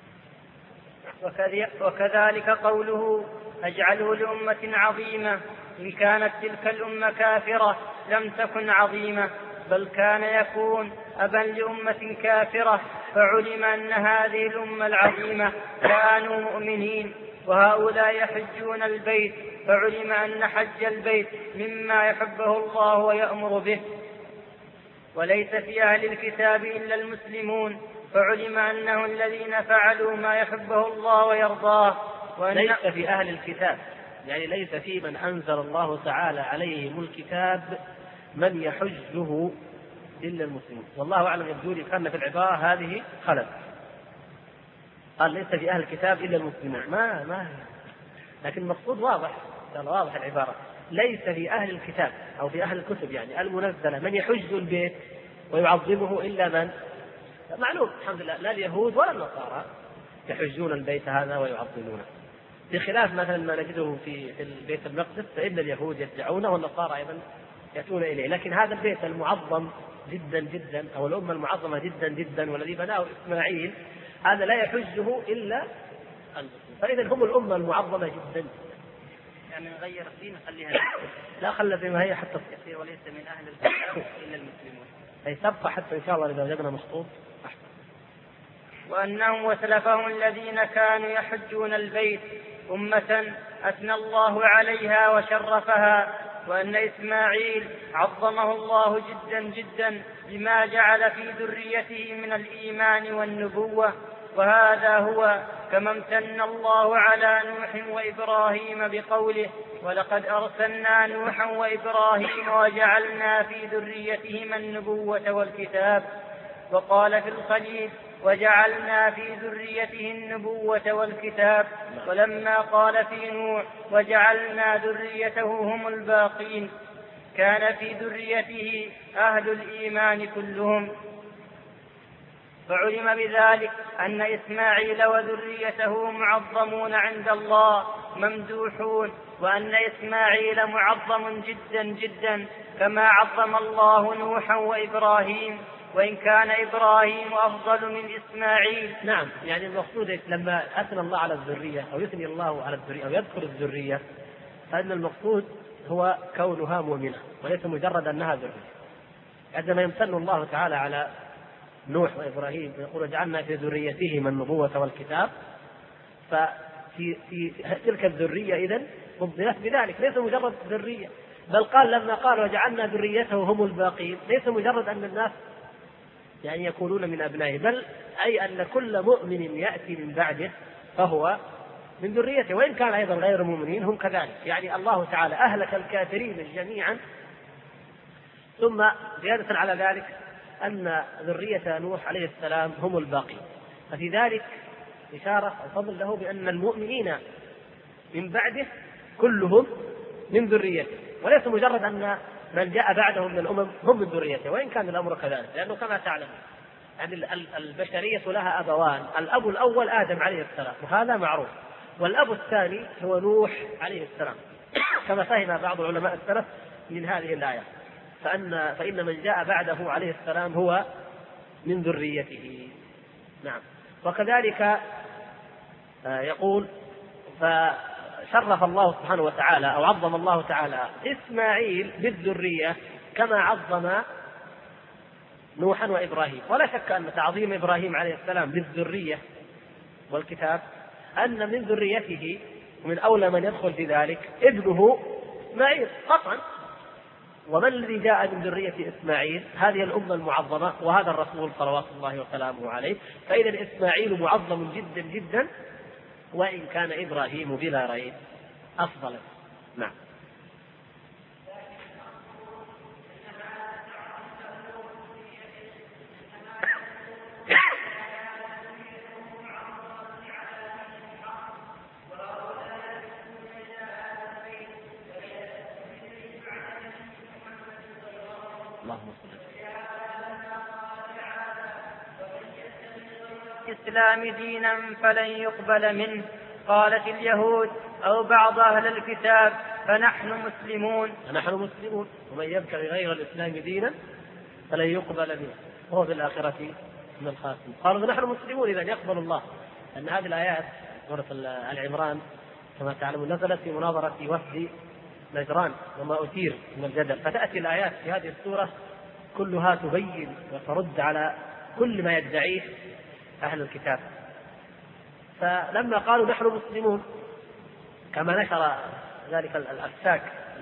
وكذلك قوله أجعله لأمة عظيمة، إن كانت تلك الأمة كافرة لم تكن عظيمة، بل كان يكون أبا لأمة كافرة، فعلم أن هذه الأمة العظيمة كانوا مؤمنين، وهؤلاء يحجون البيت، فعلم أن حج البيت مما يحبه الله ويأمر به. وليس في أهل الكتاب إلا المسلمون، فعلم أنه الذين فعلوا ما يحبه الله ويرضاه. ليس في أهل الكتاب يعني ليس في من أنزل الله تعالى عليهم الكتاب من يحجه إلا المسلمون. والله أعلم، يبدو لي كان في العبارة هذه خلل، قال ليس في أهل الكتاب إلا المسلمون، ما لكن المقصود واضح العبارة، ليس في أهل الكتاب أو في أهل الكتب يعني المنزلة من يحج البيت ويعظمه إلا من معلوم الحمد لله، لا اليهود ولا النصارى يحجون البيت هذا ويعظمونه، بخلاف مثلا ما نجده في البيت المقدس، فإن اليهود يدعونه والنصارى أيضا يأتون إليه. لكن هذا البيت المعظم جدا جدا أو الأمة المعظمة جدا جدا والذي بناه إسماعيل، هذا لا يحجه إلا المسلمون، فإذا هم الأمة المعظمة جدا. يعني نغير الدين نخليها لا خلى زي ما هي حتى تصير وليس من أهل الكتاب إلا المسلمون، أي تبقى حتى إن شاء الله إذا وجدنا مخطوط. وأنهم وسلفهم الذين كانوا يحجون البيت أمة أثنى الله عليها وشرفها، وأن إسماعيل عظمه الله جدا جدا بما جعل في ذريته من الإيمان والنبوة. وهذا هو كما امتن الله على نوح وإبراهيم بقوله ولقد أرسلنا نوحا وإبراهيم وجعلنا في ذريتهما النبوة والكتاب. وقال في الخليل وجعلنا في ذريته النبوة والكتاب. ولما قال في نوح وجعلنا ذريته هم الباقين، كان في ذريته أهل الإيمان كلهم. فعلم بذلك أن إسماعيل وذريته معظمون عند الله ممدوحون، وأن إسماعيل معظم جدا جدا كما عظم الله نوحا وإبراهيم، وإن كان إبراهيم أفضل من إسماعيل. نعم، يعني المقصود لما أثنى الله على الذرية أو يثني الله على الذرية أو يذكر الذرية، فإن المقصود هو كونها مؤمنة وليس مجرد أنها ذرية. عندما يمتن الله تعالى على نوح وإبراهيم ويقول جعلنا في ذريتهما النبوة والكتاب، ففي تلك الذرية إذن فضلت بذلك، ليس مجرد ذرية، بل قال لما قال وجعلنا ذريته هم الباقين، ليس مجرد أن الناس يعني يكونون من أبنائه، بل أي أن كل مؤمن يأتي من بعده فهو من ذريته، وإن كان أيضا غير مؤمنين هم كذلك. يعني الله تعالى أهلك الكافرين جميعا، ثم زيادة على ذلك أن ذرية نوح عليه السلام هم الباقين، ففي ذلك إشارة الفضل له بأن المؤمنين من بعده كلهم من ذريته، وليس مجرد أن من جاء بعدهم من الأمم هم من ذريته، وإن كان الأمر كذلك، لأنه كما تعلم يعني البشرية لها أبوان، الأب الأول آدم عليه السلام وهذا معروف، والأب الثاني هو نوح عليه السلام كما فهم بعض علماء السلف من هذه الآية، فإن من جاء بعده عليه السلام هو من ذريته. نعم. وكذلك يقول فشرف الله سبحانه وتعالى أو عظم الله تعالى إسماعيل بالذرية كما عظم نوحا وإبراهيم. ولا شك أن تعظيم إبراهيم عليه السلام بالذرية والكتاب أن من ذريته ومن أولى من يدخل في ذلك ابنه إسماعيل قطعا، ومن الذي جاء من ذرية إسماعيل؟ هذه الأمة المعظمة وهذا الرسول صلوات الله وسلامه عليه. فإذا إسماعيل معظم جدا جدا، وإن كان إبراهيم بلا ريب أفضل. نعم. الإسلام دينا فلن يقبل منه. قالت اليهود أو بعض أهل الكتاب فنحن مسلمون. ومن يبتغي غير الإسلام دينا فلن يقبل منه وهو في الآخرة من الخاسرين. قالوا نحن مسلمون، إذا يقبل الله. أن هذه الآيات سورة آل عمران كما تعلمون نزلت في مناظرة وفد نجران وما أثير من الجدل، فتأتي الآيات في هذه السورة كلها تبين وترد على كل ما يدعيه أهل الكتاب. فلما قالوا نحن مسلمون كما نشر ذلك الأفساك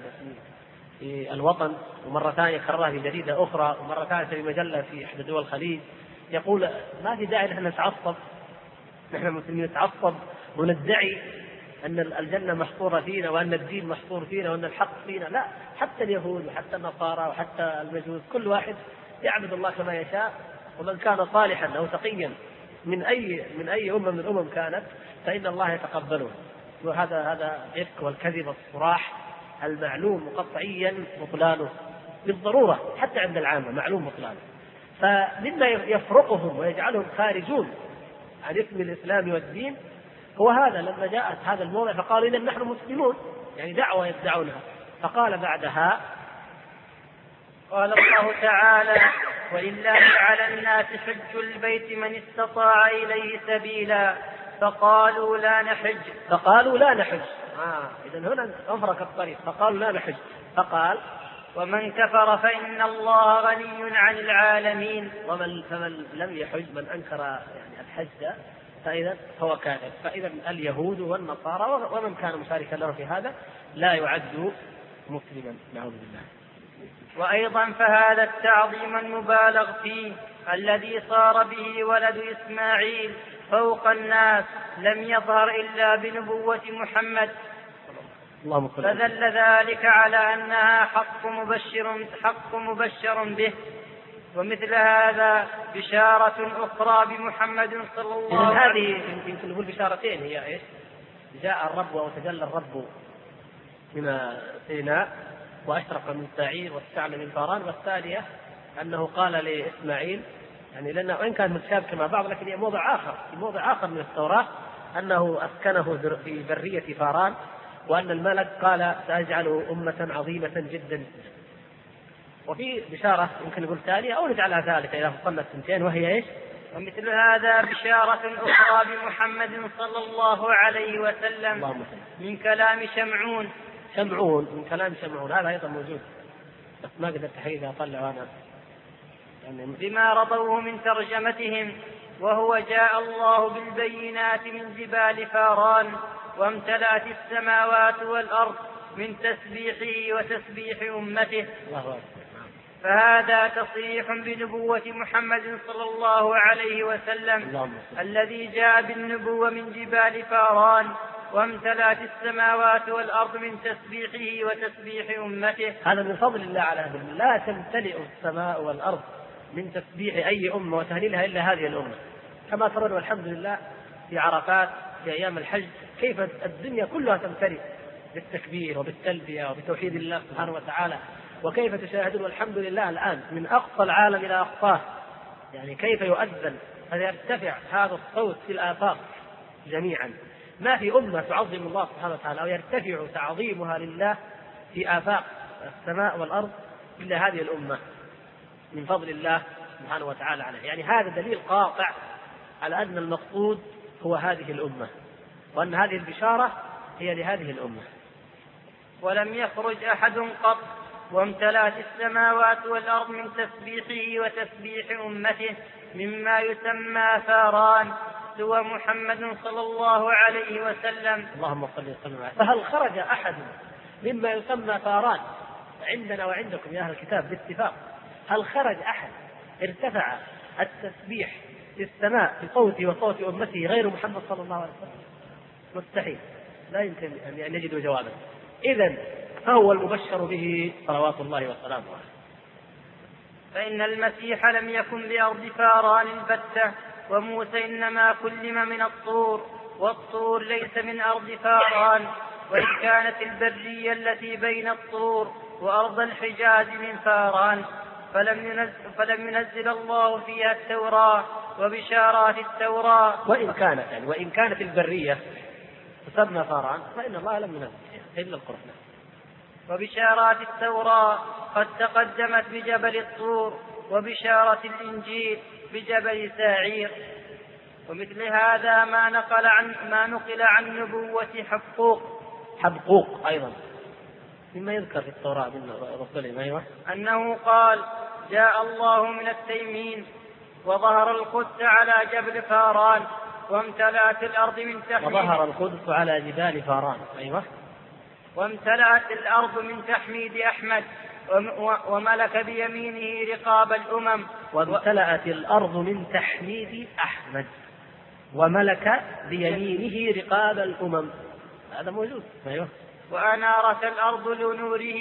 في الوطن، ومرة ثانية كررها في جريدة أخرى، ومرة ثالثة في مجلة في إحدى دول الخليج، يقول ما في داعي نحن نتعصب، نحن المسلمين نتعصب وندعي أن الجنة محصورة فينا وأن الدين محصور فينا وأن الحق فينا. لا، حتى اليهود وحتى النصارى وحتى المجوس كل واحد يعبد الله كما يشاء، ومن كان صالحا أو تقيا من أي أمة من الأمم كانت فإن الله يتقبله. وهذا الإفك والكذب الصراح المعلوم قطعيا بطلانه بالضرورة حتى عند العامة معلوم بطلانه. فمما يفرقهم ويجعلهم خارجون عن اسم الإسلام والدين هو هذا، لما جاءت هذا الموضع فقالوا إذا نحن مسلمون، يعني دعوة يدعونها. فقال بعدها قال الله تعالى ولله على الناس حج البيت من استطاع إليه سبيلا فقالوا لا نحج. إذن هنا أفرق الطريق، فقالوا لا نحج. فقال ومن كفر فإن الله غني عن العالمين. فمن لم يحج، من أنكر يعني الحج فإذا هو كافر. فإذا اليهود والنصارى ومن كان مشاركا له في هذا لا يعد مسلما، نعوذ بالله. وأيضا فهذا التعظيم المبالغ فيه الذي صار به ولد إسماعيل فوق الناس لم يظهر إلا بنبوة محمد، فدل ذلك على أنها حق مبشر به. ومثل هذا بشارة أخرى بمحمد صلى الله عليه وسلم. هذه يمكن نقول بشارتين، هي إيش؟ جاء الرب وتجلى الرب من سيناء وأشرق من سعير واستعلى من فاران، والثانية أنه قال لإسماعيل، يعني لأنه وإن كان متشابك مع بعض لكن في موضع آخر من التوراة أنه أسكنه في برية فاران، وأن الملك قال سأجعل أمة عظيمة جدا. وفي بشارة يمكن نقول ثانية أو نجعلها ثالثة إذا فصلنا الثنتين، وهي إيش؟ ومثل هذا بشارة أخرى بمحمد صلى الله عليه وسلم من كلام شمعون، من كلام شمعون، هذا أيضا موجود بس ما قدرت حقيقة أطلع أنا يعني بما رضوه من ترجمتهم. وهو جاء الله بالبينات من جبال فاران وامتلأت السماوات والأرض من تسبيحه وتسبيح أمته. فهذا تصريح بنبوة محمد صلى الله عليه وسلم الذي جاء بالنبوة من جبال فاران وامتلأت السماوات والأرض من تسبيحه وتسبيح أمته. هذا من فضل الله على أهل. لا تمتلئ السماء والأرض من تسبيح أي أمة وتهليلها إلا هذه الأمة، كما ترون والحمد لله في عرفات في أيام الحج كيف الدنيا كلها تمتلئ بالتكبير وبالتلبية وبتوحيد الله سبحانه وتعالى، وكيف تشاهدون والحمد لله الآن من أقصى العالم إلى أقصاه، يعني كيف يؤذن فيرتفع هذا الصوت في الآفاق جميعا. ما في أمة تعظم الله سبحانه وتعالى أو يرتفع تعظيمها لله في آفاق السماء والأرض إلا هذه الأمة من فضل الله سبحانه وتعالى عليه. يعني هذا دليل قاطع على أن المقصود هو هذه الأمة، وأن هذه البشارة هي لهذه الأمة. ولم يخرج أحد قط وامتلأت السماوات والأرض من تسبيحه وتسبيح أمته مما يسمى فاران سوى محمد صلى الله عليه وسلم. اللهم صل وسلم عليه. فهل خرج أحد مما يسمى فاران عندنا وعندكم يا أهل الكتاب باتفاق، هل خرج أحد ارتفع التسبيح في السماء بصوته وصوت أمته غير محمد صلى الله عليه وسلم؟ مستحيل، لا يمكن أن يجدوا جوابا. إذن فهو المبشر به صلوات الله وسلامه عليه. فإن المسيح لم يكن بأرض فاران البتة، وموسى إنما كلم من الطور، والطور ليس من أرض فاران، وإن كانت البرية التي بين الطور وأرض الحجاز من فاران، فلم ينزل الله فيها التوراة وبشارات التوراة. وإن كانت البرية تسمى فاران فإن الله لم ينزل فيها إلا القرآن. وبشارات التوراة قد تقدمت بجبل الطور، وبشارة الإنجيل بجبل ساعير. ومثل هذا ما نقل عن نبوة حبقوق أيضا مما يذكر في التوراة من رسولهم، أيوة، أنه قال: جاء الله من التيمين، وظهر القدس على جبل فاران، وامتلأت الأرض من تحميد. وظهر القدس على جبال فاران، أيوة، وامتلأت الأرض من تحميد أحمد، وملك بيمينه رقاب الأمم. وامتلأت الأرض من تحميد أحمد وملك بيمينه رقاب الأمم، هذا موجود، أيوة. وأنارت الأرض لنوره،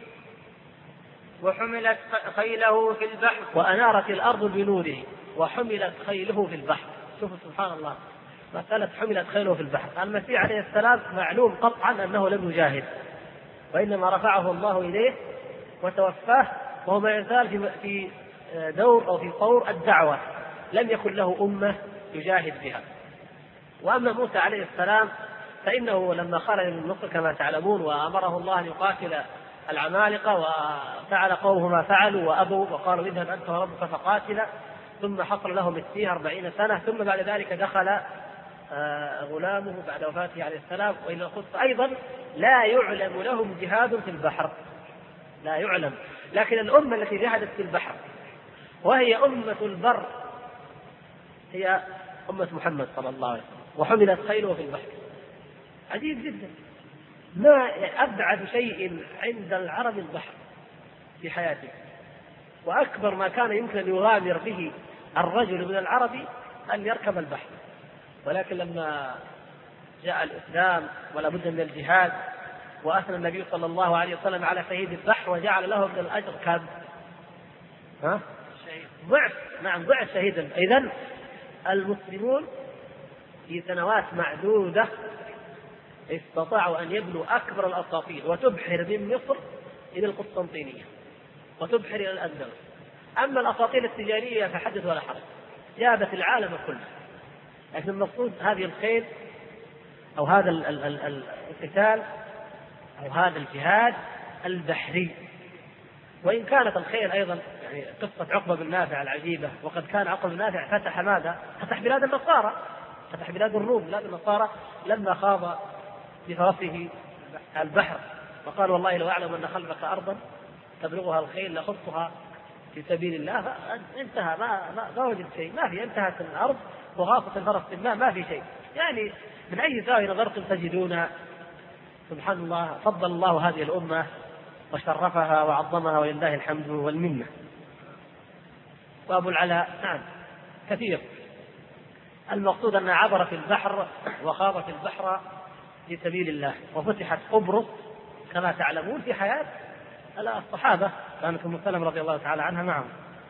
وحملت خيله في البحر. وأنارت الأرض بنوره وحملت خيله في البحر. شوفوا سبحان الله، مسألة حملت خيله في البحر. المسيح عليه السلام معلوم قطعا أنه لم يجاهد، وإنما رفعه الله إليه وتوفاه، وهو ما يزال في دور أو في طور الدعوة، لم يكن له أمة يجاهد بها. وأما موسى عليه السلام فإنه لما خرج من مصر كما تعلمون وأمره الله أن يقاتل العمالقة، وفعل قومه ما فعلوا وأبوا وقالوا اذهب أنت وربك فقاتلا، ثم حصل لهم السنين 40 سنة، ثم بعد ذلك دخل غلامه بعد وفاته عليه السلام. وإلى القدس أيضا لا يعلم لهم جهاد في البحر، لا يعلم، لكن الأمة التي جاهدت في البحر وهي أمة البر هي أمة محمد صلى الله عليه وسلم، وحملت خيله في البحر. عجيب جدا، ما أبعد شيء عند العرب البحر في حياته، وأكبر ما كان يمكن أن يغامر به الرجل من العرب أن يركب البحر. ولكن لما جاء الإسلام ولا بد من الجهاد، وأثنى النبي صلى الله عليه وسلم على شهيد البحر وجعل له من الأجر كم؟ ضعف، نعم ضعف شهيدا. إذن المسلمون في سنوات معدودة استطاعوا أن يبنوا أكبر الأساطيل وتبحر من مصر إلى القسطنطينية وتبحر إلى الأندلس. أما الأساطيل التجارية فحدث ولا حرج، جابت العالم كله. لكن المقصود هذه الخيل أو هذا القتال أو هذا الجهاد البحري. وإن كانت الخيل أيضا يعني قصة عقبة بن نافع العجيبة، وقد كان عقبة بن نافع فتح ماذا؟ فتح بلاد النصارى، فتح بلاد الروم، بلاد النصارى، لما خاض بفرسه البحر وقال والله لو أعلم أن خلفك أرضا تبلغها الخيل لخطها في سبيل الله، انتهى، ما وجد شيء، ما في، انتهت الأرض وغاصت الفرس في الماء، ما في شيء. يعني من أي زاوية نظرتم تجدون سبحان الله فضل الله هذه الأمة وشرفها وعظمها، ولله الحمد والمنة. وأبو العلاء نعم كثير. المقصود أن عبر في البحر وخاض في البحر في سبيل الله، وفتحت قبرص كما تعلمون في حياة الصحابة، كانت أم سلمة رضي الله تعالى عنها معهم.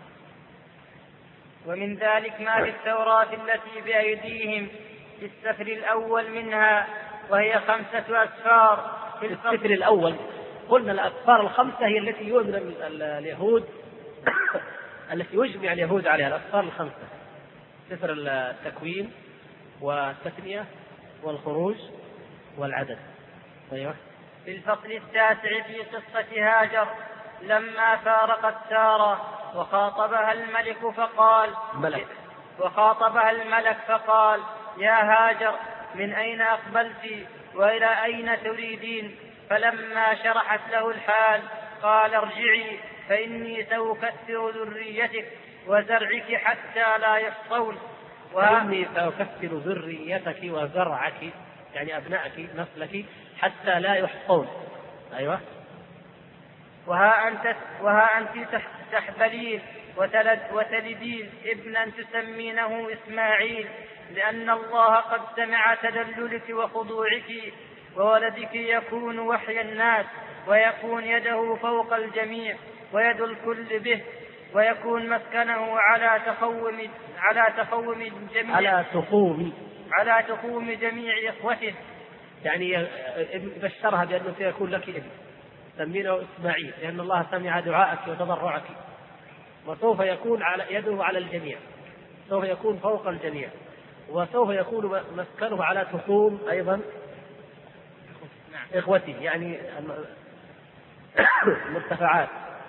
ومن ذلك ما في التوراة التي بأيديهم في السفر الأول منها، وهي 5 أسفار. في السفر الأول قلنا الأسفار الخمسة هي التي يؤمن اليهود التي يجمع اليهود عليها، الأسفار الخمسة: سفر التكوين والتثنية والخروج والعدد. أيوة. في الفصل 9 في قصة هاجر لما فارقت سارة وخاطبها الملك فقال يا هاجر من أين أقبلت وإلى أين تريدين؟ فلما شرحت له الحال قال ارجعي فإني سأكثر ذريتك وزرعك حتى لا يحصون. وإني سأكثر ذريتك وزرعك يعني أبنائك نسلك حتى لا يحصون. أيوة. وها أنت تحبلين وتلدين ابنا تسمينه إسماعيل، لأن الله قد سمع تدللك وخضوعك، وولدك يكون وحي الناس، ويكون يده فوق الجميع ويد الكل به، ويكون مسكنه على تقوم جميع إخوته. يعني بشرها بأنه سيكون لك ابن سمينه إسماعيل، لأن الله سمع دعاءك وتضرعك، وسوف يكون يده على الجميع، سوف يكون فوق الجميع، وسوف يكون مسكنه على تقوم أيضا إخوته، يعني المرتفعات.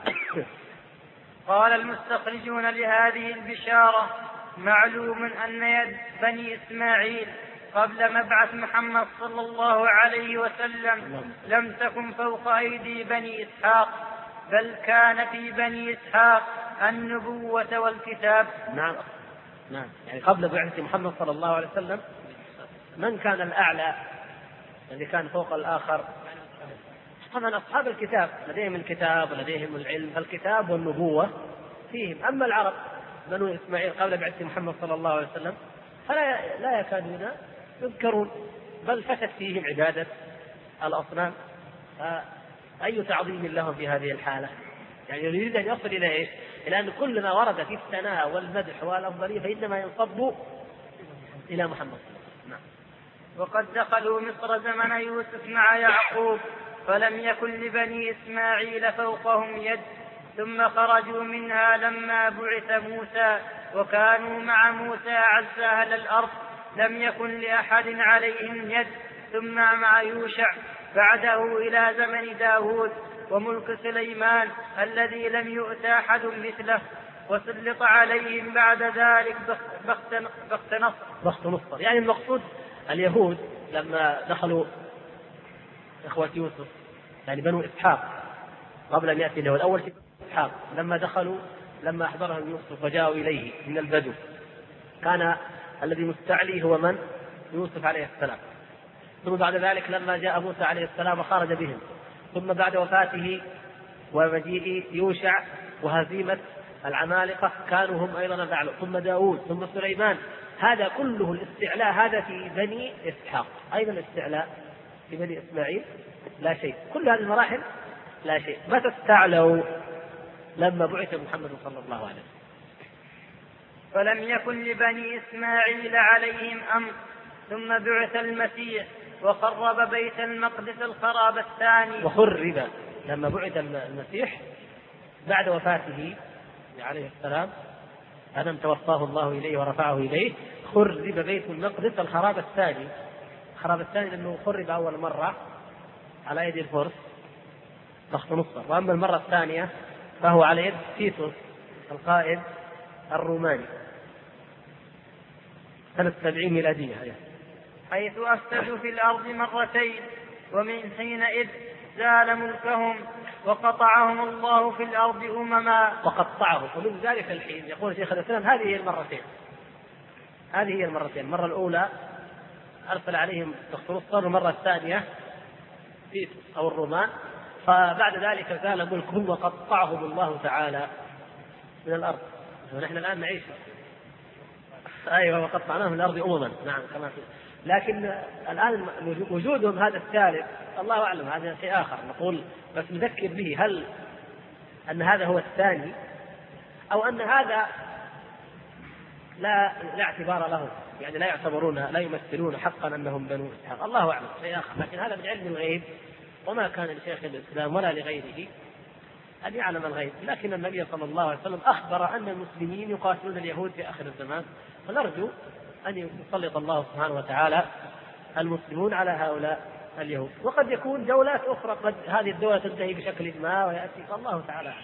قال المستخرجون لهذه البشارة: معلوم أن يد بني إسماعيل قبل مبعث محمد صلى الله عليه وسلم لم تكن فوق أيدي بني إسحاق، بل كان في بني إسحاق النبوة والكتاب. نعم، يعني قبل بعثة محمد صلى الله عليه وسلم من كان الأعلى الذي كان فوق الآخر؟ طبعا أصحاب الكتاب لديهم الكتاب ولديهم العلم، الكتاب والنبوة فيهم. أما العرب بنو إسماعيل قبل بعثة محمد صلى الله عليه وسلم فلا يكادون يذكرون، بل فشت فيهم عبادة الأصنام، أي تعظيم لهم في هذه الحالة؟ يعني يريد أن يصل إلى إيش؟ إلى أن كل ما ورد في الثناء والمدح والأفضلية فإنما ينصب إلى محمد. نعم. وقد دخلوا مصر زمن يوسف مع يعقوب، فلم يكن لبني إسماعيل فوقهم يد، ثم خرجوا منها لما بعث موسى، وكانوا مع موسى أعز أهل الأرض، لم يكن لأحد عليهم يد. ثم مع يوشع بعده إلى زمن داود وملك سليمان الذي لم يؤت أحد مثله، وسلط عليهم بعد ذلك بخت نصر. يعني المقصود اليهود لما دخلوا إخوة يوسف، يعني بنو إسحاق قبل أن يأتي اليهود، أول شيء إسحاق لما دخلوا، لما أحضرهم يوسف وجاءوا إليه من البدو، كان الذي مستعلي هو من؟ يوسف عليه السلام. ثم بعد ذلك لما جاء موسى عليه السلام وخرج بهم، ثم بعد وفاته ومجيء يوشع وهزيمة العمالقة كانوا هم أيضا الأعلى، ثم داود، ثم سليمان. هذا كله الاستعلاء هذا في بني إسحاق، أيضا الاستعلاء في بني إسماعيل لا شيء. كل هذه المراحل لا شيء. متى استعلوا؟ لما بعث محمد صلى الله عليه وسلم. فلم يكن لبني إسماعيل عليهم أمر، ثم بعث المسيح وخرب بيت المقدس الخراب الثاني. وخرب لما بعث المسيح بعد وفاته عليه السلام، أدم توفاه الله إليه ورفعه إليه، خرب بيت المقدس الخراب الثاني. الخراب الثاني لأنه خرب أول مرة على يد الفرس بخت نصر، وأما المرة الثانية فهو على يد تيتوس القائد الروماني سنة 70 ميلادية، حيث أفسدوا في الأرض مرتين، ومن حينئذ زال ملكهم وقطعهم الله في الأرض أمما. وقطعهم، ومن ذلك الحين يقول شيخ الإسلام هذه هي المرتين. المرة الأولى أرسل عليهم بخت نصر، والمرة الثانية تيتوس أو الرومان، فبعد ذلك زال ملكهم وقطعهم الله تعالى من الأرض. ونحن الآن نعيش أيوة وقطعناهم من الأرض أمما. نعم كما فيه. لكن الآن وجودهم هذا الثالث الله أعلم، هذا شيء آخر نقول بس نذكر به، هل أن هذا هو الثاني أو أن هذا لا اعتبار له، يعني لا يعتبرون لا يمثلون حقا أنهم بنو إسحاق، الله أعلم شيء آخر. لكن هذا من علم الغيب، وما كان لشيخ الإسلام ولا لغيره أن يعلم الغيب. لكن النبي صلى الله عليه وسلم أخبر أن المسلمين يقاتلون اليهود في آخر الزمان، فنرجو أن يسلط الله سبحانه وتعالى المسلمون على هؤلاء اليهود. وقد يكون دولات أخرى قد هذه الدولة تنتهي بشكل ما ويأتي، فالله تعالى.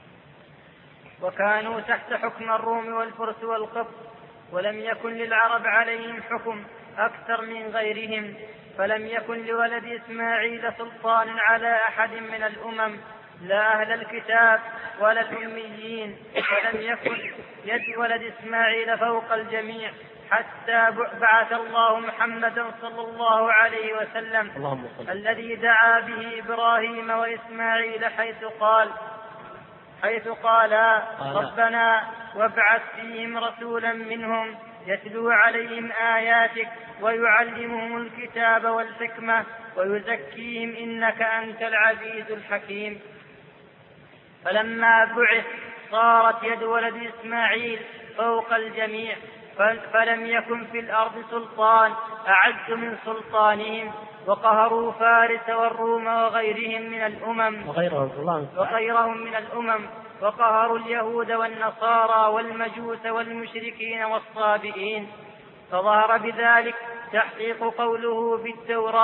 وكانوا تحت حكم الروم والفرس والقبط، ولم يكن للعرب عليهم حكم أكثر من غيرهم، فلم يكن لولد إسماعيل سلطان على أحد من الأمم، لا أهل الكتاب ولا الأميين، ولم يكن يد ولد إسماعيل فوق الجميع، حتى بعث الله محمدا صلى الله عليه وسلم الذي دعا به إبراهيم وإسماعيل حيث قال ربنا وابعث فيهم رسولا منهم يتلو عليهم آياتك ويعلمهم الكتاب والحكمة ويزكيهم إنك أنت العزيز الحكيم. فلما بعث صارت يد ولد إسماعيل فوق الجميع، فلم يكن في الأرض سلطان أعز من سلطانهم، وقهروا فارس والروم وغيرهم من الأمم وقهروا اليهود والنصارى والمجوس والمشركين والصابئين. فظهر بذلك تحقيق قوله في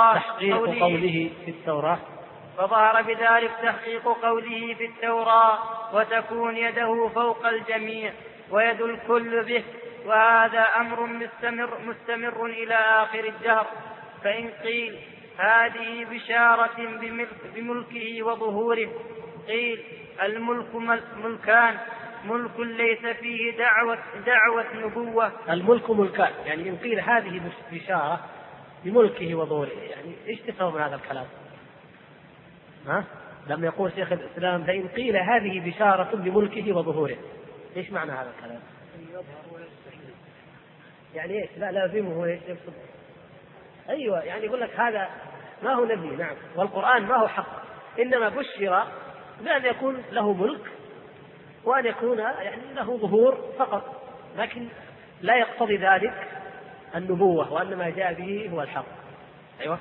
التوراة وتكون يده فوق الجميع ويد الكل به، وهذا أمر مستمر إلى آخر الدهر. فإن قيل هذه بشارة بملكه وظهوره، قيل الملك ملكان، ملك ليس فيه دعوة نبوة. الملك ملكان، يعني إن قيل هذه بشارة بملكه وظهوره، يعني إيش تفهم من هذا الكلام؟ لما يقول شيخ الإسلام فإن قيل هذه بشارة بملكه وظهوره، إيش معنى هذا الكلام؟ يعني إيش؟ لا لازمه إيش يقصد؟ أيوة، يعني يقول لك هذا ما هو نبي، نعم، والقرآن ما هو حق، إنما بشر بأن يكون له ملك وأن يكون يعني له ظهور فقط، لكن لا يقتضي ذلك النبوة، وأن ما جاء به هو الحق. أيوة.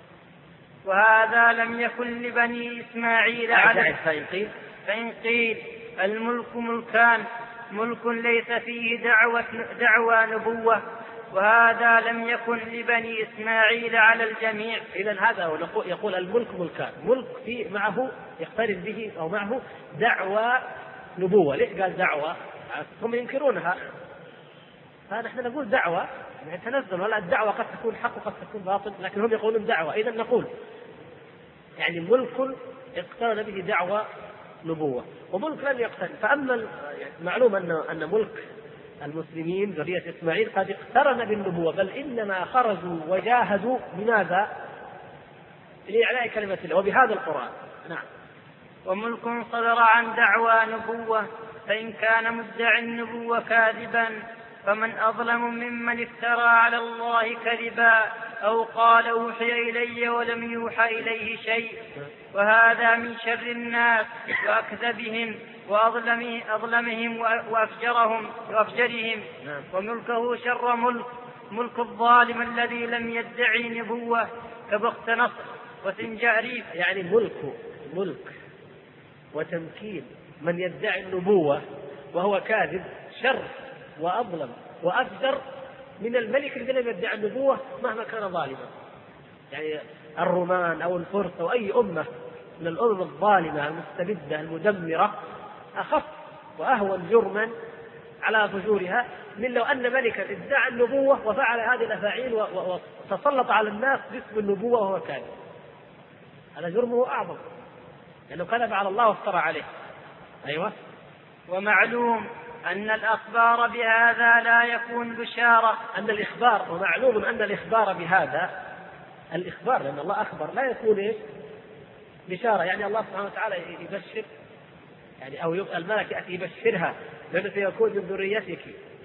وهذا لم يكن لبني إسماعيل على فإن قيل الملك ملكان، ملك ليس فيه دعوى نبوة، وهذا لم يكن لبني إسماعيل على الجميع. إذن هذا يقول الملك ملكان، ملك فيه معه يقترن به أو معه دعوى نبوة. ليش قال دعوة؟ هم ينكرونها، فنحن نقول دعوة يعني تنزل، ولا الدعوة قد تكون حق وقد تكون باطل، لكن هم يقولون دعوة. إذن نقول يعني ملك اقترن به دعوى نبوة، وملك لم يقترن. فأما معلوم أن ملك المسلمين ذرية إسماعيل قد اقترن بالنبوة، بل إنما خرجوا وجاهدوا بماذا؟ لإعلاء كلمة الله وبهذا القرآن. نعم. وملك صدر عن دعوى نبوة، فإن كان مدعي النبوة كاذبا فمن أظلم ممن افترى على الله كذبا أو قال أوحي إلي ولم يوحى إليه شيء، وهذا من شر الناس وأكذبهم وأظلمهم وأفجرهم. وملكه شر ملك الظالم الذي لم يدعي نبوة كبخت نصر وسنجاريف. يعني ملك وتمكين من يدعي النبوة وهو كاذب شر وأظلم وأفجر من الملك الذي لم يدعي النبوة مهما كان ظالما. يعني الرومان أو الفرس أو أي أمة من الأمم الظالمة المستبدة المدمرة أخف وأهون جرما على فجورها من لو أن ملكا ادعى النبوة وفعل هذه الأفاعيل وتسلط على الناس باسم النبوة وهو كاذب. هذا جرمه أعظم لأنه كذب على الله وافترى عليه. أيوة. ومعلوم أن الأخبار بهذا لا يكون بشارة. ومعلوم أن الإخبار بهذا الإخبار لأن الله أخبر لا يكون بشارة. يعني الله سبحانه وتعالى يبشر يعني أو الملك يأتي يبشرها لأنه سيكون من ذريتك.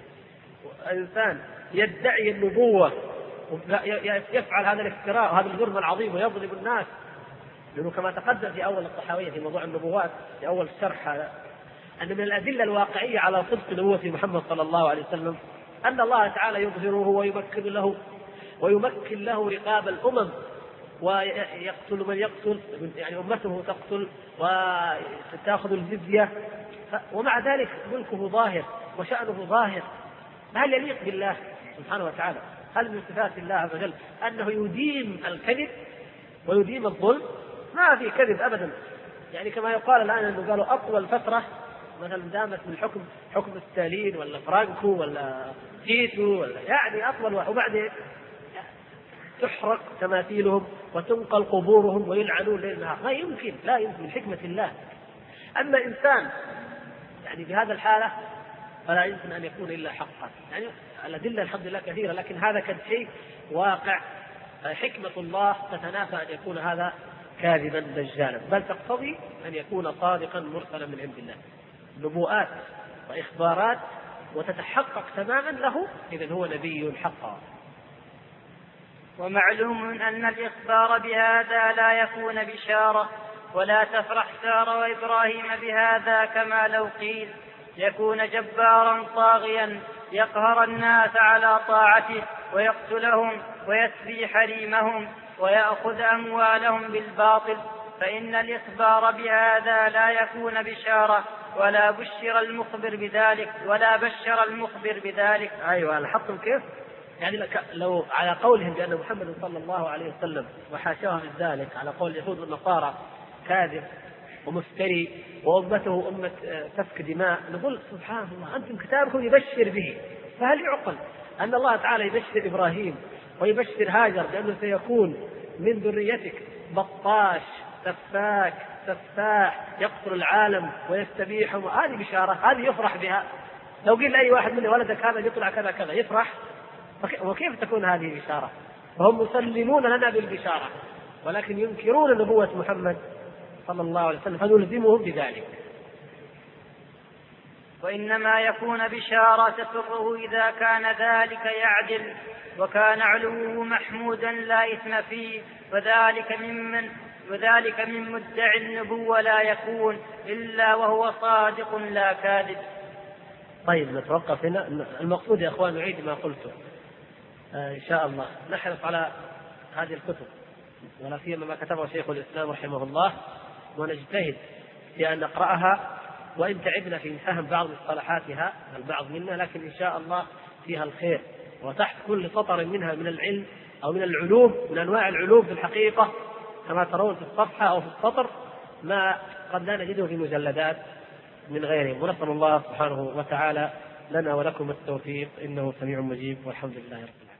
إنسان يدعي النبوة يفعل هذا الافتراء وهذا الجرم العظيم ويظلم الناس، لأنه كما تقدم في أول الطحاوية في موضوع النبوات في أول الشرح هذا أن من الأدلة الواقعية على صدق نبوة محمد صلى الله عليه وسلم أن الله تعالى يظهره ويمكن له رقاب الأمم ويقتل من يقتل، يعني أمته تقتل وتأخذ الجزية، ومع ذلك ملكه ظاهر وشأنه ظاهر. هل يليق بالله سبحانه وتعالى؟ هل من صفات الله عز وجل أنه يديم الكذب ويديم الظلم؟ ما في كذب أبدا. يعني كما يقال الآن أنه قالوا أطول فترة مثلا دامت من حكم ستالين ولا فرانكو ولا تيتو ولا يعني أطول، وبعدين تحرق تماثيلهم وتنقل قبورهم ويلعنون ليل نهار. لا يمكن من حكمة الله. أما إنسان يعني بهذا الحالة فلا يمكن أن يكون إلا حقا. يعني الأدلة الحمد لله كثيرة، لكن هذا كان شيء واقع. حكمة الله تتنافى أن يكون هذا كاذبا دجالا، بل تقتضي أن يكون صادقا مرسلا من عند الله، نبوءات وإخبارات وتتحقق تماما له، إذن هو نبي حقا. ومعلوم أن الإخبار بهذا لا يكون بشارة، ولا تفرح سارة وإبراهيم بهذا كما لو قيل يكون جبارا طاغيا يقهر الناس على طاعته ويقتلهم ويسبي حريمهم ويأخذ أموالهم بالباطل، فإن الإخبار بهذا لا يكون بشارة ولا بشر المخبر بذلك. أيوة، لاحظتم كيف؟ يعني لو على قولهم بأن محمد صلى الله عليه وسلم وحاشاه من ذلك، على قول اليهود والنصارى كاذب ومفتري وأمته أمة تسفك دماء، نقول سبحان الله أنتم كتابكم يبشر به، فهل يعقل أن الله تعالى يبشر إبراهيم ويبشر هاجر بأنه سيكون من ذريتك بطاش سفاك سفاح يقتل العالم ويستبيحهم؟ هذه بشارة، هذه يفرح بها. لو قيل لأي واحد من ولدك هذا يطلع كذا كذا يفرح، وكيف تكون هذه بشارة؟ وهم مسلمون لنا بالبشارة، ولكن ينكرون نبوة محمد صلى الله عليه وسلم، فنلزمهم بذلك. وإنما يكون بشارة تسره إذا كان ذلك يعدل وكان علوه محمودا لا إثم فيه، وذلك من مدعي النبوة لا يكون إلا وهو صادق لا كاذب. طيب نتوقف هنا. المقصود يا أخوان نعيد ما قلته، إن شاء الله نحرص على هذه الكتب، ولا سيما ما كتبه شيخ الإسلام رحمه الله، ونجتهد في أن نقرأها، وإن تعبنا في فهم بعض مصطلحاتها البعض منا، لكن إن شاء الله فيها الخير. وتحت كل سطر منها من العلم أو من العلوم، من أنواع العلوم في الحقيقة، كما ترون في الصفحة أو في السطر، ما قد لا نجده في مجلدات من غيرهم. ونسأل الله سبحانه وتعالى لنا ولكم التوفيق، إنه سميع مجيب، والحمد لله رب العالمين.